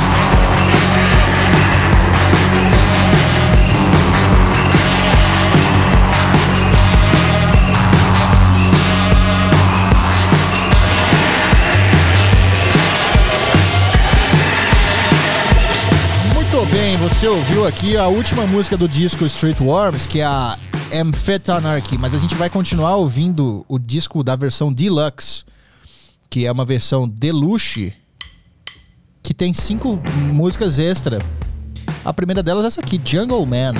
Muito bem, você ouviu aqui a última música do disco Street Worms, que é a Amphetamine, mas a gente vai continuar ouvindo o disco da versão Deluxe, que é uma versão Deluxe, que tem cinco músicas extra. A primeira delas é essa aqui, Jungle Man.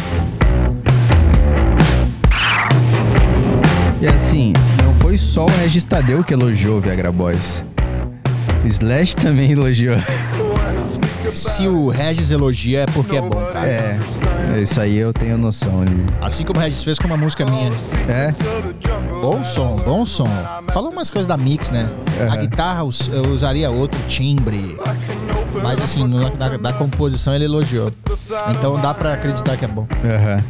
E assim, não foi só o Regis Tadeu que elogiou o Viagra Boys. O Slash também elogiou. Se o Regis elogia é porque é bom, cara. É, isso aí eu tenho noção de... Assim como o Regis fez com uma música minha. É? Bom som, bom som. Fala umas coisas da mix, né? Uhum. A guitarra eu usaria outro timbre. Mas assim, no, da, da composição ele elogiou. Então dá pra acreditar que é bom. Aham.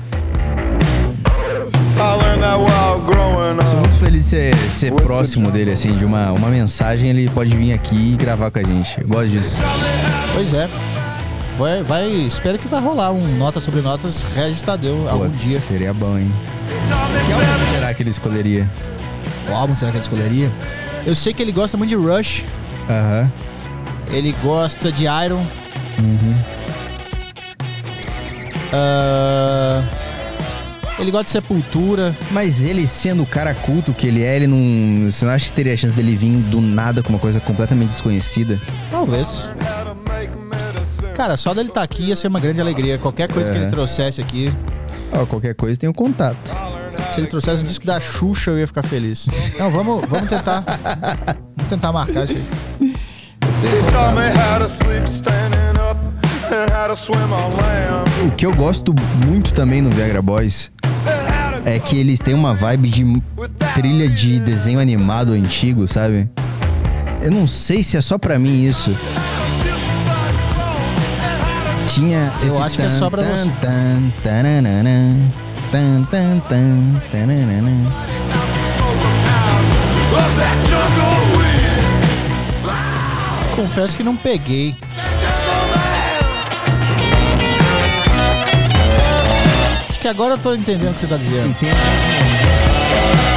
I learned that while growing Sou up. muito feliz de ser, ser próximo dele, assim, de uma, uma mensagem, ele pode vir aqui e gravar com a gente. Eu gosto disso. Pois é. Vai, vai, espero que vai rolar um Nota sobre Notas Regis Tadeu algum Pô, dia. Seria bom, hein? Que álbum será que ele escolheria? Qual álbum será que ele escolheria? Eu sei que ele gosta muito de Rush. Aham. Ele gosta de Iron. Uhum. Ah, ele gosta de Sepultura. Mas ele, sendo o cara culto que ele é, ele não... Você não acha que teria a chance dele vir do nada com uma coisa completamente desconhecida? Talvez. Cara, só dele estar aqui ia ser uma grande alegria. Qualquer coisa que É. ele trouxesse aqui. Ó, qualquer coisa tem um contato. Se ele trouxesse um disco da Xuxa, eu ia ficar feliz. Não, vamos, vamos tentar. Vamos tentar marcar isso aí. He taught me how to sleep standing up and how to swim on land. O que eu gosto muito também no Viagra Boys é que eles têm uma vibe de trilha de desenho animado antigo, sabe? Eu não sei se é só pra mim isso. Tinha Eu esse acho que é só pra você. tan, taranana, tan, tan, tan, taranana. Of that jungle wind. Confesso que não peguei. Acho que agora eu tô entendendo o que você tá dizendo. E tem alguns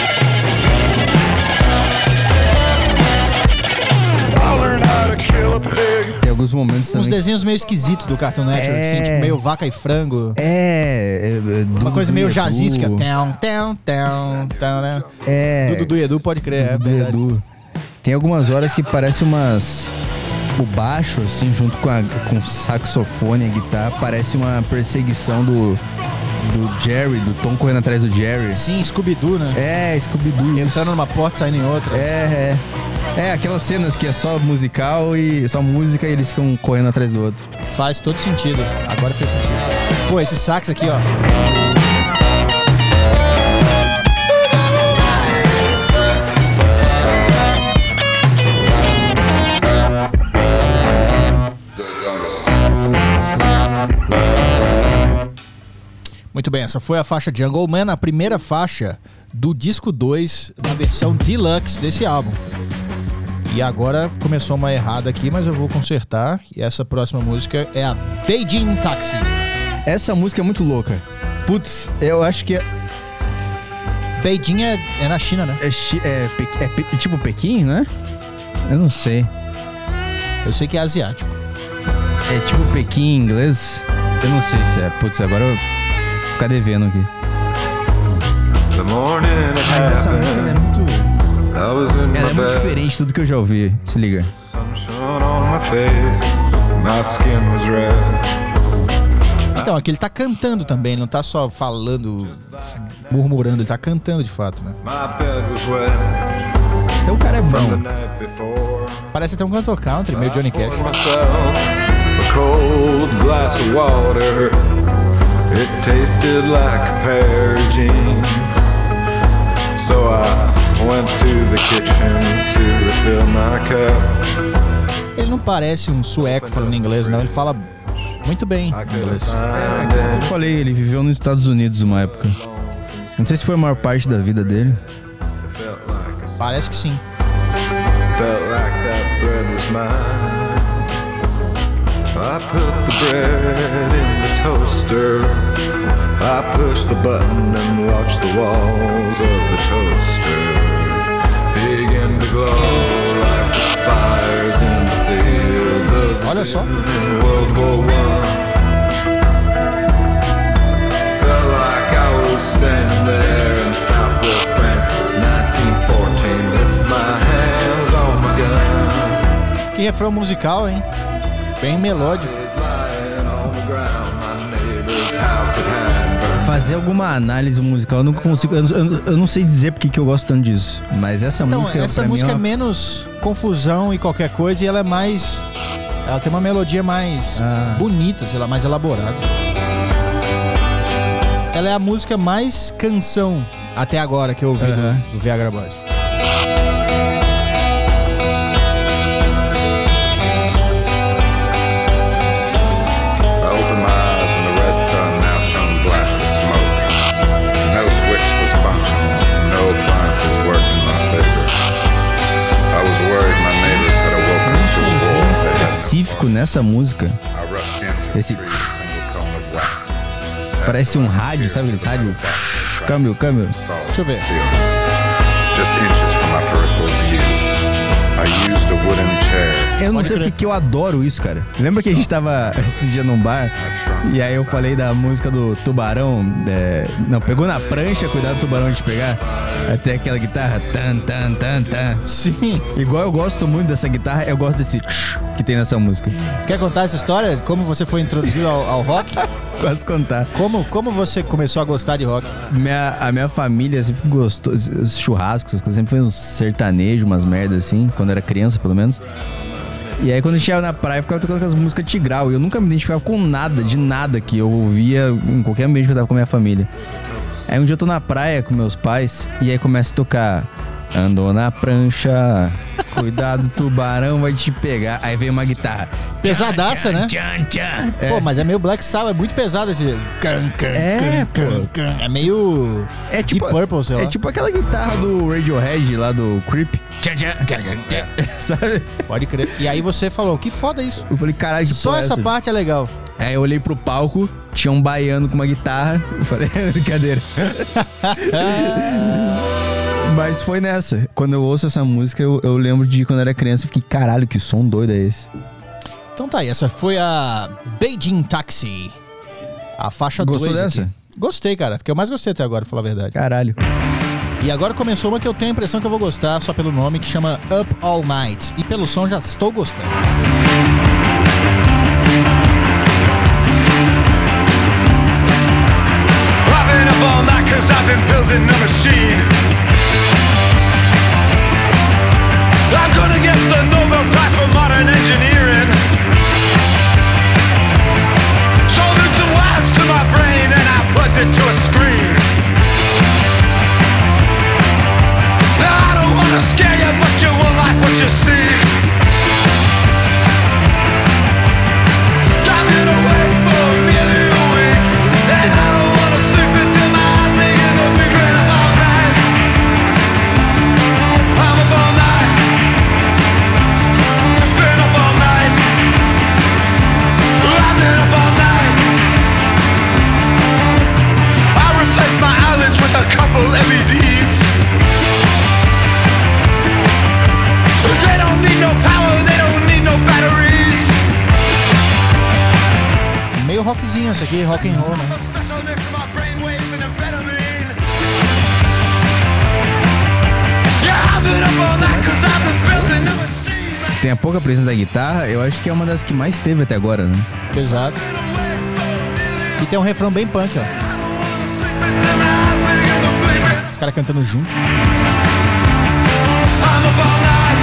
I learned how to kill a pig. Tem alguns momentos Uns também. desenhos meio esquisitos do Cartoon Network, É. assim, tipo meio vaca e frango. É, é, é Uma coisa meio jazzística. Edu. Tão, tão, tão, tão, né? É. Dudu do Edu, pode crer. É do verdade. Edu. Tem algumas horas que parece umas... O baixo, assim, junto com, a, com o saxofone e a guitarra, parece uma perseguição do, do Jerry, do Tom correndo atrás do Jerry. Sim, Scooby-Doo, né? É, Scooby-Doo. isso. Entrando numa porta e saindo em outra. É, é. É, aquelas cenas que é só musical e só música e eles ficam correndo atrás do outro. Faz todo sentido. Agora fez sentido. Pô, esse sax aqui, ó. Muito bem, essa foi a faixa Jungle Man, a primeira faixa do disco dois, da versão deluxe desse álbum. E agora começou uma errada aqui, mas eu vou consertar. E essa próxima música é a Beijing Taxi. Essa música é muito louca. Putz, eu acho que é, Beijing é, é na China, né? é, chi- é, Pe- é Pe- tipo Pequim, né? Eu não sei. Eu sei que é asiático. É tipo Pequim em inglês? Eu não sei se é. Putz, agora eu vou ficar devendo aqui. The morning it Mas essa música ela é happened. muito. I was in Ela my é muito bed. diferente de tudo que eu já ouvi. Se liga. Sunshine on my face. My skin was red. Então, aqui ele tá cantando também, não tá só falando, murmurando, ele tá cantando de fato, né? My bed was wet Então o cara é from the bom. night before. Parece até um cantor country, meio Johnny I Cash. poured myself a cold glass of water. It tasted like a pair of jeans. So I went to the kitchen to refill my cup. Ele não parece um sueco falando inglês, não, ele fala muito bem I couldn't inglês. find Eu it. falei, ele viveu nos Estados Unidos uma época. Não sei se foi a maior parte da vida dele. Felt like a Parece que sim. Felt like that bread was mine. I put the bread in the toaster. I pushed the button and watched the walls of the toaster begin to glow like the fires in the fields of Olha só. in World War One. Felt like I was standing there in Southwest France, nineteen fourteen, with my hands on my gun. Que refrão musical, hein? Bem melódico. I was lying on the ground, my neighbor's house had had burned. Fazer alguma análise musical, eu não consigo. Eu, eu- eu não sei dizer porque que eu gosto tanto disso. Mas essa Então, música essa pra música mim é menos confusão e qualquer coisa, e ela é mais... Ela tem uma melodia mais Ah. bonita, sei lá, mais elaborada. Ela é a música mais canção Até agora que eu ouvi Aham. do, do Viagra Boys. I opened my eyes and the red sun now shone black with smoke. No switch was functional, no appliances worked in my favor. I was worried my neighbors had awoken Um to a war somzinho they had específico nessa música. I rushed into Esse- a single cone of wax. Parece um rádio, sabe aqueles rádio? Câmbio, câmbio. Deixa eu ver. Just inches from my peripheral view. I used a wooden chair. Eu não Pode sei crer. porque que eu adoro isso, cara. Lembra que a gente tava esse dia num bar e aí eu falei da música do tubarão? é, Não, pegou na prancha, cuidado do tubarão de te pegar. Até aquela guitarra. Tan, tan, tan, tan. Sim. Igual eu gosto muito dessa guitarra, eu gosto desse que tem nessa música. Quer contar essa história? Como você foi introduzido ao, ao rock? Quase contar. Como, como você começou a gostar de rock? Minha, a minha família sempre gostou, os churrascos, essas coisas, sempre foi uns sertanejos, umas merdas assim, quando era criança, pelo menos. E aí quando a gente chegava na praia, ficava tocando aquelas músicas tigral. E eu nunca me identificava com nada, de nada que eu ouvia em qualquer ambiente que eu tava com a minha família. Aí um dia eu tô na praia com meus pais, e aí começa a tocar Andou na prancha, cuidado, tubarão vai te pegar. Aí vem uma guitarra. Pesadaça, né? Tchan, tchan. É. Pô, mas é meio Black Sabbath, é muito pesado esse... É, pô. É meio... É tipo, Deep Purple, sei lá. é tipo aquela guitarra do Radiohead lá do Creep. Sabe? Pode crer. E aí você falou, que foda isso. Eu falei, caralho, que Só porra é essa essa? parte é legal. Aí eu olhei pro palco, tinha um baiano com uma guitarra. Eu falei, brincadeira. Mas foi nessa. Quando eu ouço essa música, eu, eu lembro de quando eu era criança. Eu fiquei, caralho, que som doido é esse? Então tá aí, essa foi a Beijing Taxi. A faixa dois. Gostou dessa? Aqui. Gostei, cara. Que eu mais gostei até agora, pra falar a verdade. Caralho. E agora começou uma que eu tenho a impressão que eu vou gostar só pelo nome, que chama Up All Night. E pelo som já estou gostando. I've been up all night cause I've been building a machine. I'm gonna get the Nobel Prize for modern engineering. Soldered some wires to my brain and I plugged it to a screen. Now I don't wanna scare you, but you won't like what you see. I've been away for nearly a week, and I don't wanna sleep until my eyes begin to blink. Been up all night, I'm up all night. Been up all night, I've been up all night. I replaced my eyelids with a couple L E Ds. They don't need no power, they don't need no batteries. Meio rockzinho esse aqui, rock and roll, né? A special mix of my brainwaves and amphetamine. Yeah, I've been up all night cause I've been building a machine. Tem a pouca presença da guitarra, eu acho que é uma das que mais teve até agora, né? Pesado. E tem um refrão bem punk, ó. Os caras cantando junto. I'm up all night.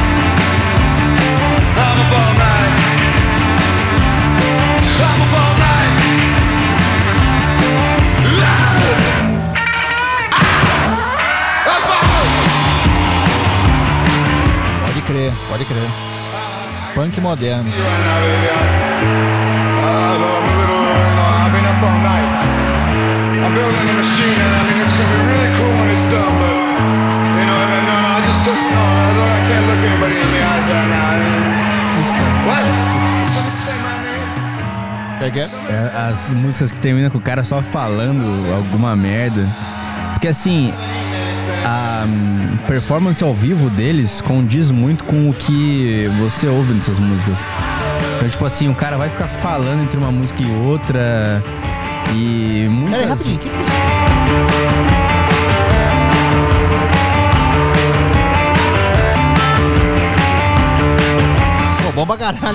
I'm up all night. I'm up all night. Pode crer, pode crer. Punk moderno. I've been up all night. I'm building a machine, and I mean it's gonna be really cool when it's done. But you know, no, no, I just don't. No, I can't look anybody in the eyes right now. What? Something say my name? É que é? É, as músicas que terminam com o cara só falando alguma merda. Porque assim, a hum, performance ao vivo deles condiz muito com o que você ouve nessas músicas. Então, tipo assim, o cara vai ficar falando entre uma música e outra. E muitas... Pera aí, rapidinho, que que é isso? Pô, bom pra caralho.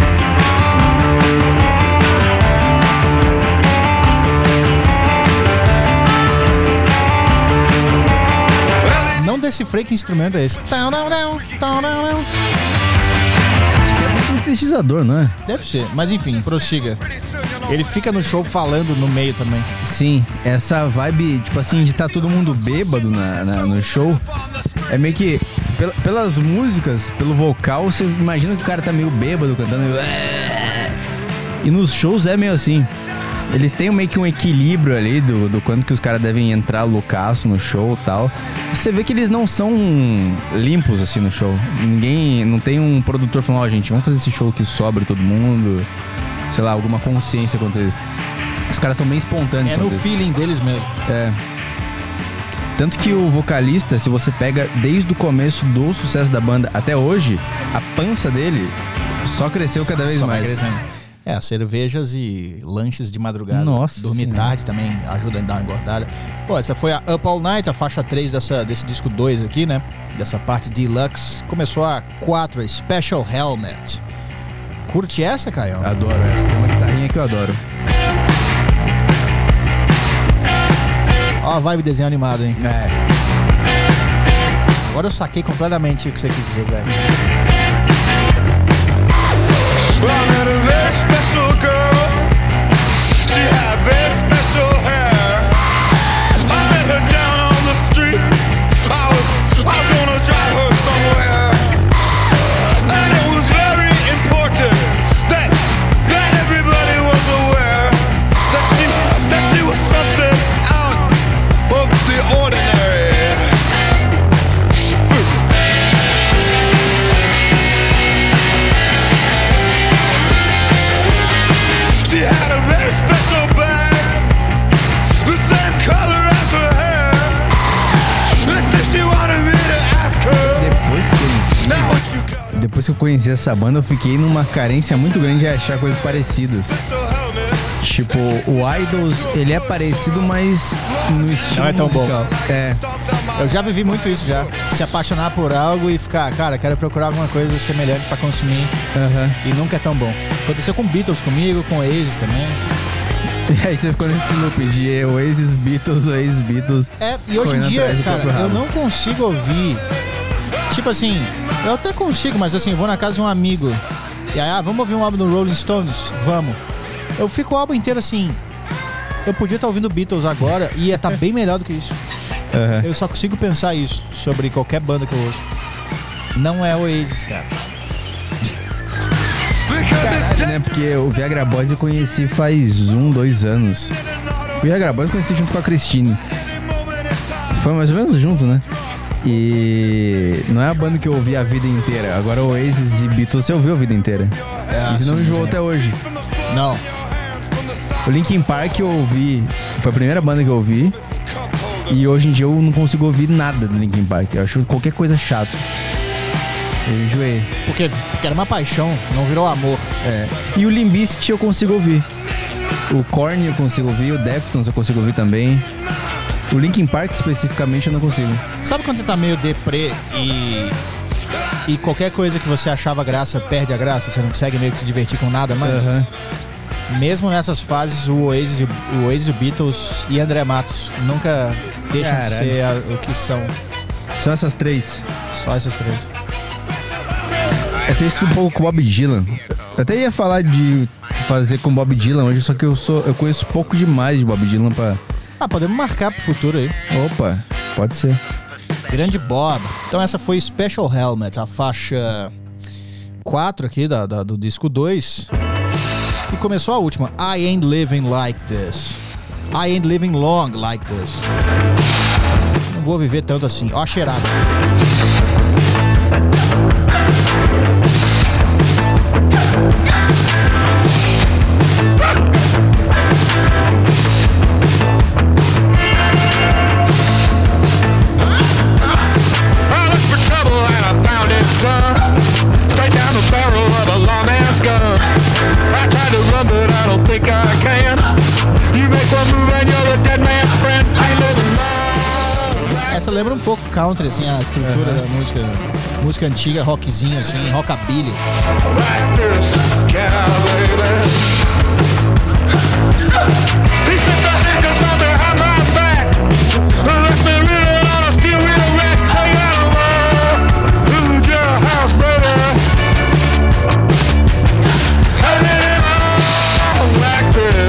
Não decifrei que instrumento é esse. Tão, tão, tão, tão, tão. Acho que é um sintetizador, não é? Deve ser, mas enfim, prossiga. Pretty soon you'll know Ele fica no show falando no meio também. Sim, essa vibe, tipo assim, de tá todo mundo bêbado na, na- no show, é meio que, pel- pelas músicas, pelo vocal, você imagina que o cara tá meio bêbado, cantando meio... E nos shows é meio assim. Eles têm meio que um equilíbrio ali do, do quanto que os caras devem entrar loucaço no show e tal. Você vê que eles não são limpos assim no show. Ninguém, não tem um produtor falando, ó, oh, gente, vamos fazer esse show aqui sobre todo mundo. Sei lá, alguma consciência quanto isso. Os caras são bem espontâneos. É no quanto isso. feeling deles mesmo. É. Tanto que o vocalista, se você pega desde o começo do sucesso da banda até hoje, a pança dele só cresceu cada vez Só vai mais. crescendo. É, cervejas e lanches de madrugada. Nossa Dormir senhora. tarde também ajuda a dar uma engordada. Pô, essa foi a Up All Night, a faixa três dessa, desse disco dois aqui, né? Dessa parte deluxe. Começou a quatro, a Special Helmet. Curte essa, Caio? Adoro essa. Tem uma guitarrinha que eu adoro. Ó a vibe desenho animado, hein? É. Agora eu saquei completamente o que você quis dizer, velho. Well, I met a very special girl. She had very special hair. I met her down on the street. I was, I was gonna drive her somewhere. And it was very important that, that everybody was aware that she, that she was something out of the ordinary. She had a very special bag, the same color as her hair. And said she wanted me to ask her, Depois que eu conheci, now what you got? depois que eu conheci essa banda, eu fiquei numa carência muito grande de achar coisas parecidas. So helmet. Tipo, o Idols, ele é parecido, mas no estilo Não é tão bom. musical. É. Eu já vivi muito isso já. Se apaixonar por algo e ficar, cara, quero procurar alguma coisa semelhante pra consumir. Aham. E nunca é tão bom. Aconteceu com Beatles comigo, com Oasis também. E aí você ficou nesse loop de Oasis, Beatles, Oasis, Beatles. É, e hoje em correndo dia, atrás do cara, próprio eu rabo. não consigo ouvir. Tipo assim, eu até consigo, mas assim, eu vou na casa de um amigo. E aí, ah, vamos ouvir um álbum do Rolling Stones? Vamos. Eu fico o álbum inteiro assim. Eu podia estar ouvindo Beatles agora e ia estar bem melhor do que isso. Aham. Eu só consigo pensar isso sobre qualquer banda que eu ouço. Não é Oasis, cara. Because it's Né? Porque o Viagra Boys eu conheci faz um, dois anos. O Viagra Boys eu conheci junto com a Christine. Foi mais ou menos junto, né? E não é a banda que eu ouvi a vida inteira. Agora o Oasis e Beatles você ouviu a vida inteira. É, e você não sim, enjoou sim. até hoje. Não. O Linkin Park eu ouvi, foi a primeira banda que eu ouvi. E hoje em dia eu não consigo ouvir nada do Linkin Park. Eu acho qualquer coisa chato. Eu enjoei. Porque, porque era uma paixão, não virou amor. É. E o Limp Bizkit eu consigo ouvir. O Korn eu consigo ouvir, o Deftones eu consigo ouvir também. O Linkin Park especificamente eu não consigo. Sabe quando você tá meio deprê e. E qualquer coisa que você achava graça perde a graça? Você não consegue meio que se divertir com nada mais? Aham. Mesmo nessas fases, o Oasis, e o- o Oasis, o Beatles e André Matos nunca deixam de Caralho. ser a- o que são. São essas três. Só esses três. Eu tenho isso um pouco com o Bob Dylan. Eu até ia falar de fazer com o Bob Dylan hoje, só que eu sou eu conheço pouco demais de Bob Dylan pra... Ah, podemos marcar pro futuro aí. Opa, pode ser. Grande Bob. Então essa foi Special Helmet, a faixa quatro aqui da, da- do disco dois. E começou a última. I ain't living like this. I ain't living long like this. Não vou viver tanto assim. Ó a cheirada. I looked for trouble and I found it, son. Straight down the barrel of a lawman's gun. I tried to run, but I don't think I can. You make one move and you're a dead man's friend. I ain't living long. Essa lembra um pouco country, assim, a estrutura da música. Música antiga, rockzinho, assim, rockabilly. Like this, can I, baby? He said the hackers on behind my back. Left me reeling on a steel wheel rack. I got a who's your house, baby? I did it all like this.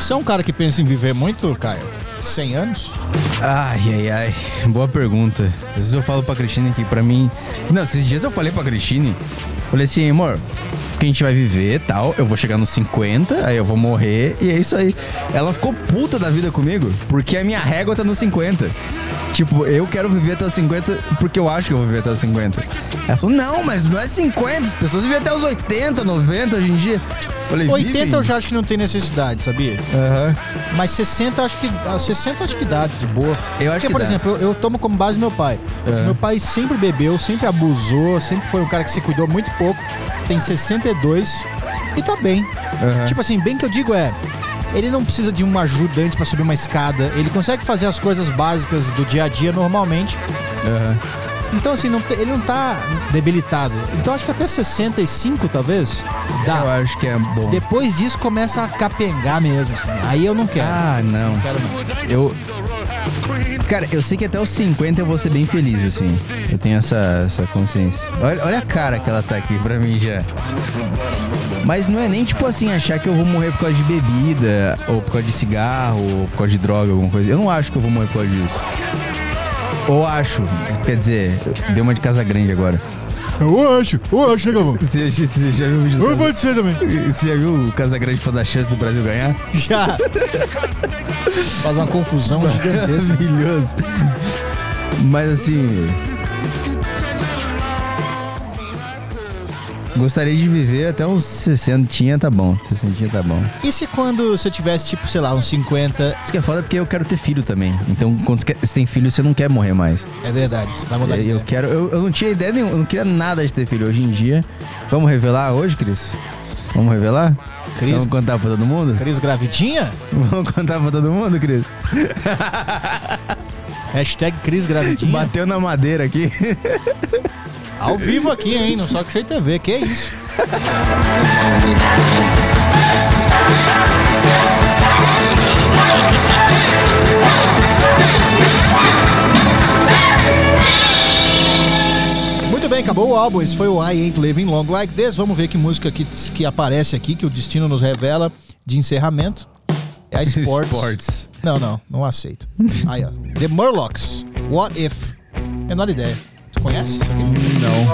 Você é um cara que pensa em viver muito, Caio? cem anos? Ai, ai, ai. Boa pergunta. Às vezes eu falo pra Cristine que pra mim... Não, esses dias eu falei pra Cristine, falei assim, amor, que a gente vai viver e tal, eu vou chegar nos cinquenta, aí eu vou morrer, e é isso aí. Ela ficou puta da vida comigo, porque a minha régua tá nos cinquenta. Tipo, eu quero viver até os cinquenta porque eu acho que eu vou viver até os cinquenta. Ela falou, não, mas não é cinquenta, as pessoas vivem até os oitenta, noventa hoje em dia. Falei, oitenta vive. eu já acho que não tem necessidade, sabia? Aham. Mas sessenta eu acho que... ah, sessenta eu acho que dá, de boa. Eu acho Porque, que por dá. exemplo, eu, eu tomo como base meu pai. É. Meu pai sempre bebeu, sempre abusou, sempre foi um cara que se cuidou muito pouco. Tem sessenta e dois e tá bem. Aham. Tipo assim, bem que eu digo é... Ele não precisa de um ajudante pra subir uma escada. Ele consegue fazer as coisas básicas do dia a dia normalmente. Aham. Então, assim, não te- ele não tá debilitado. Então, acho que até sessenta e cinco, talvez, Eu dá. acho que é bom. Depois disso, começa a capengar mesmo, assim. Aí eu não quero. Ah, não. Não quero não. Eu... Cara, eu sei que até os cinquenta eu vou ser bem feliz, assim. Eu tenho essa, essa consciência. Olha, olha a cara que ela tá aqui pra mim já. Mas não é nem tipo assim, achar que eu vou morrer por causa de bebida, ou por causa de cigarro, ou por causa de droga, alguma coisa. Eu não acho que eu vou morrer por causa disso. Ou acho, quer dizer, deu uma de Casa Grande agora. Eu acho, eu acho, né, Gavão? Você, você já viu o vídeo do Eu Casa... vou dizer também. Você já viu o Casa Grande foi da chance do Brasil ganhar? Já. Faz uma confusão gigantesca. Maravilhoso. Mas assim... Gostaria de viver até uns sessenta, tá bom. sessenta tá bom. E se quando você tivesse, tipo, sei lá, uns cinquenta... Isso que é foda porque eu quero ter filho também. Então, quando você, quer, você tem filho, você não quer morrer mais. É verdade, você vai mudar de Eu, eu ideia. quero... Eu, eu não tinha ideia nenhuma, eu não queria nada de ter filho. Hoje em dia... Vamos revelar hoje, Cris? Vamos revelar? Cris- Vamos contar pra todo mundo? Cris gravidinha? Vamos contar pra todo mundo, Cris? Hashtag Cris gravidinha. Bateu na madeira aqui. Ao vivo aqui, hein? No Só Que Cheio T V. Que isso? Muito bem, acabou o álbum. Esse foi o I Ain't Living Long Like This. Vamos ver que música que, que aparece aqui, que o destino nos revela de encerramento. É a Sports. Sports. Não, não, não aceito. Aí, ó. The Murlocs. What If? Menor ideia. Você conhece isso aqui? Não.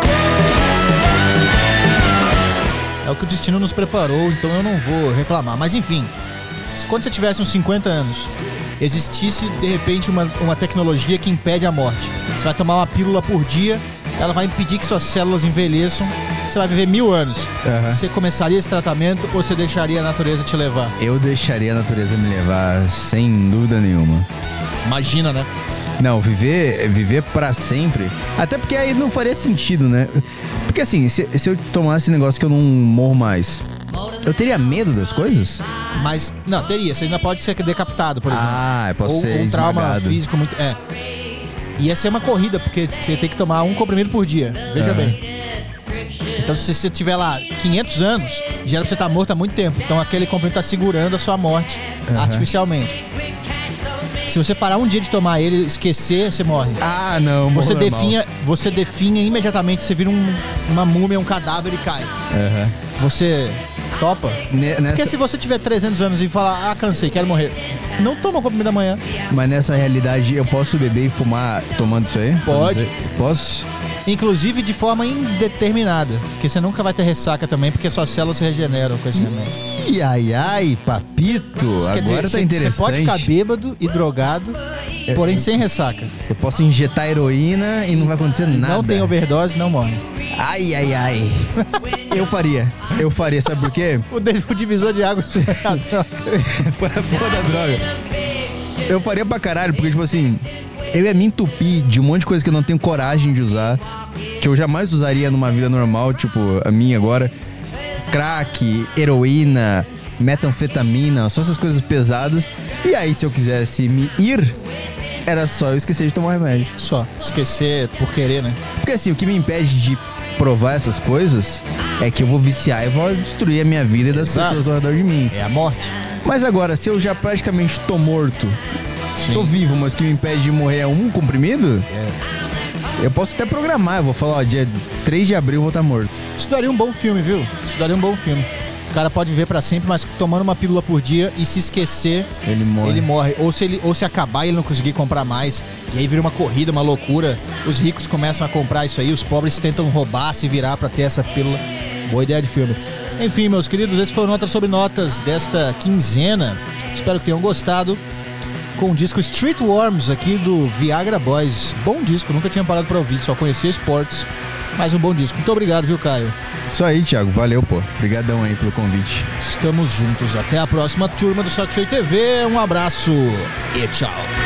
É o que o destino nos preparou, então eu não vou reclamar. Mas enfim, se quando você tivesse uns cinquenta anos, existisse de repente uma, uma tecnologia que impede a morte. Você vai tomar uma pílula por dia, ela vai impedir que suas células envelheçam, você vai viver mil anos. Aham. Você começaria esse tratamento ou você deixaria a natureza te levar? Eu deixaria a natureza me levar sem dúvida nenhuma. Imagina, né? Não, viver, viver pra sempre. Até porque aí não faria sentido, né? Porque assim, se, se eu tomasse esse negócio que eu não morro mais, eu teria medo das coisas? Mas, não, teria. Você ainda pode ser decapitado, por exemplo. Ah, eu posso ou ser um trauma esmagado. físico muito... É. Ia ser uma corrida, porque você tem que tomar um comprimido por dia. Veja Aham. bem. Então, se você tiver lá quinhentos anos, já era pra você estar morto há muito tempo. Então, aquele comprimido tá segurando a sua morte Aham. artificialmente. Se você parar um dia de tomar ele e esquecer, você morre. Ah, não, morro Você normal. definha, você definha imediatamente, você vira um- uma múmia, um cadáver e cai. Aham. Você topa? Ne- Porque Nessa, se você tiver trezentos anos e falar, ah, cansei, quero morrer, não toma comprimido amanhã. Mas nessa realidade, eu posso beber e fumar tomando isso aí? Pode. Posso? Inclusive de forma indeterminada. Porque você nunca vai ter ressaca também, porque suas células se regeneram com esse remédio. Ih, ai, ai, papito. Isso quer Agora dizer, tá você- interessante. Você pode ficar bêbado e drogado, porém sem ressaca. Eu posso injetar heroína e não vai acontecer nada. Não tem overdose, não morre. Ai, ai, ai. Eu faria. Eu faria, sabe por quê? O, de- o divisor de águas foi a droga. Foi a porra da droga. Eu faria pra caralho, porque, tipo assim, eu ia me entupir de um monte de coisa que eu não tenho coragem de usar, que eu jamais usaria numa vida normal, tipo a minha agora. Crack, heroína, metanfetamina, só essas coisas pesadas. E aí, se eu quisesse me ir, era só eu esquecer de tomar remédio. Só. Esquecer por querer, né? Porque assim, o que me impede de provar essas coisas é que eu vou viciar e vou destruir a minha vida e das Exato. pessoas ao redor de mim. É a morte. Mas agora, se eu já praticamente tô morto, Sim. tô vivo, mas o que me impede de morrer é um comprimido, É. eu posso até programar. Eu vou falar, ó, dia três de abril eu vou estar morto. Isso daria um bom filme, viu? Isso daria um bom filme. cara pode viver pra sempre, mas tomando uma pílula por dia e se esquecer, Ele morre. ele morre. Ou se, ele, ou se acabar e ele não conseguir comprar mais, e aí vira uma corrida, uma loucura. Os ricos começam a comprar isso aí, os pobres tentam roubar, se virar pra ter essa pílula. Boa ideia de filme. Enfim, meus queridos, esse foi o Notas sobre Notas desta quinzena. Espero que tenham gostado. Com o disco Street Worms aqui do Viagra Boys. Bom disco, nunca tinha parado pra ouvir, só conhecia Sports. Mas um bom disco. Muito obrigado, viu, Caio? Isso aí, Thiago. Valeu, pô. Obrigadão aí pelo convite. Estamos juntos. Até a próxima turma do Saco Cheio T V. Um abraço e tchau.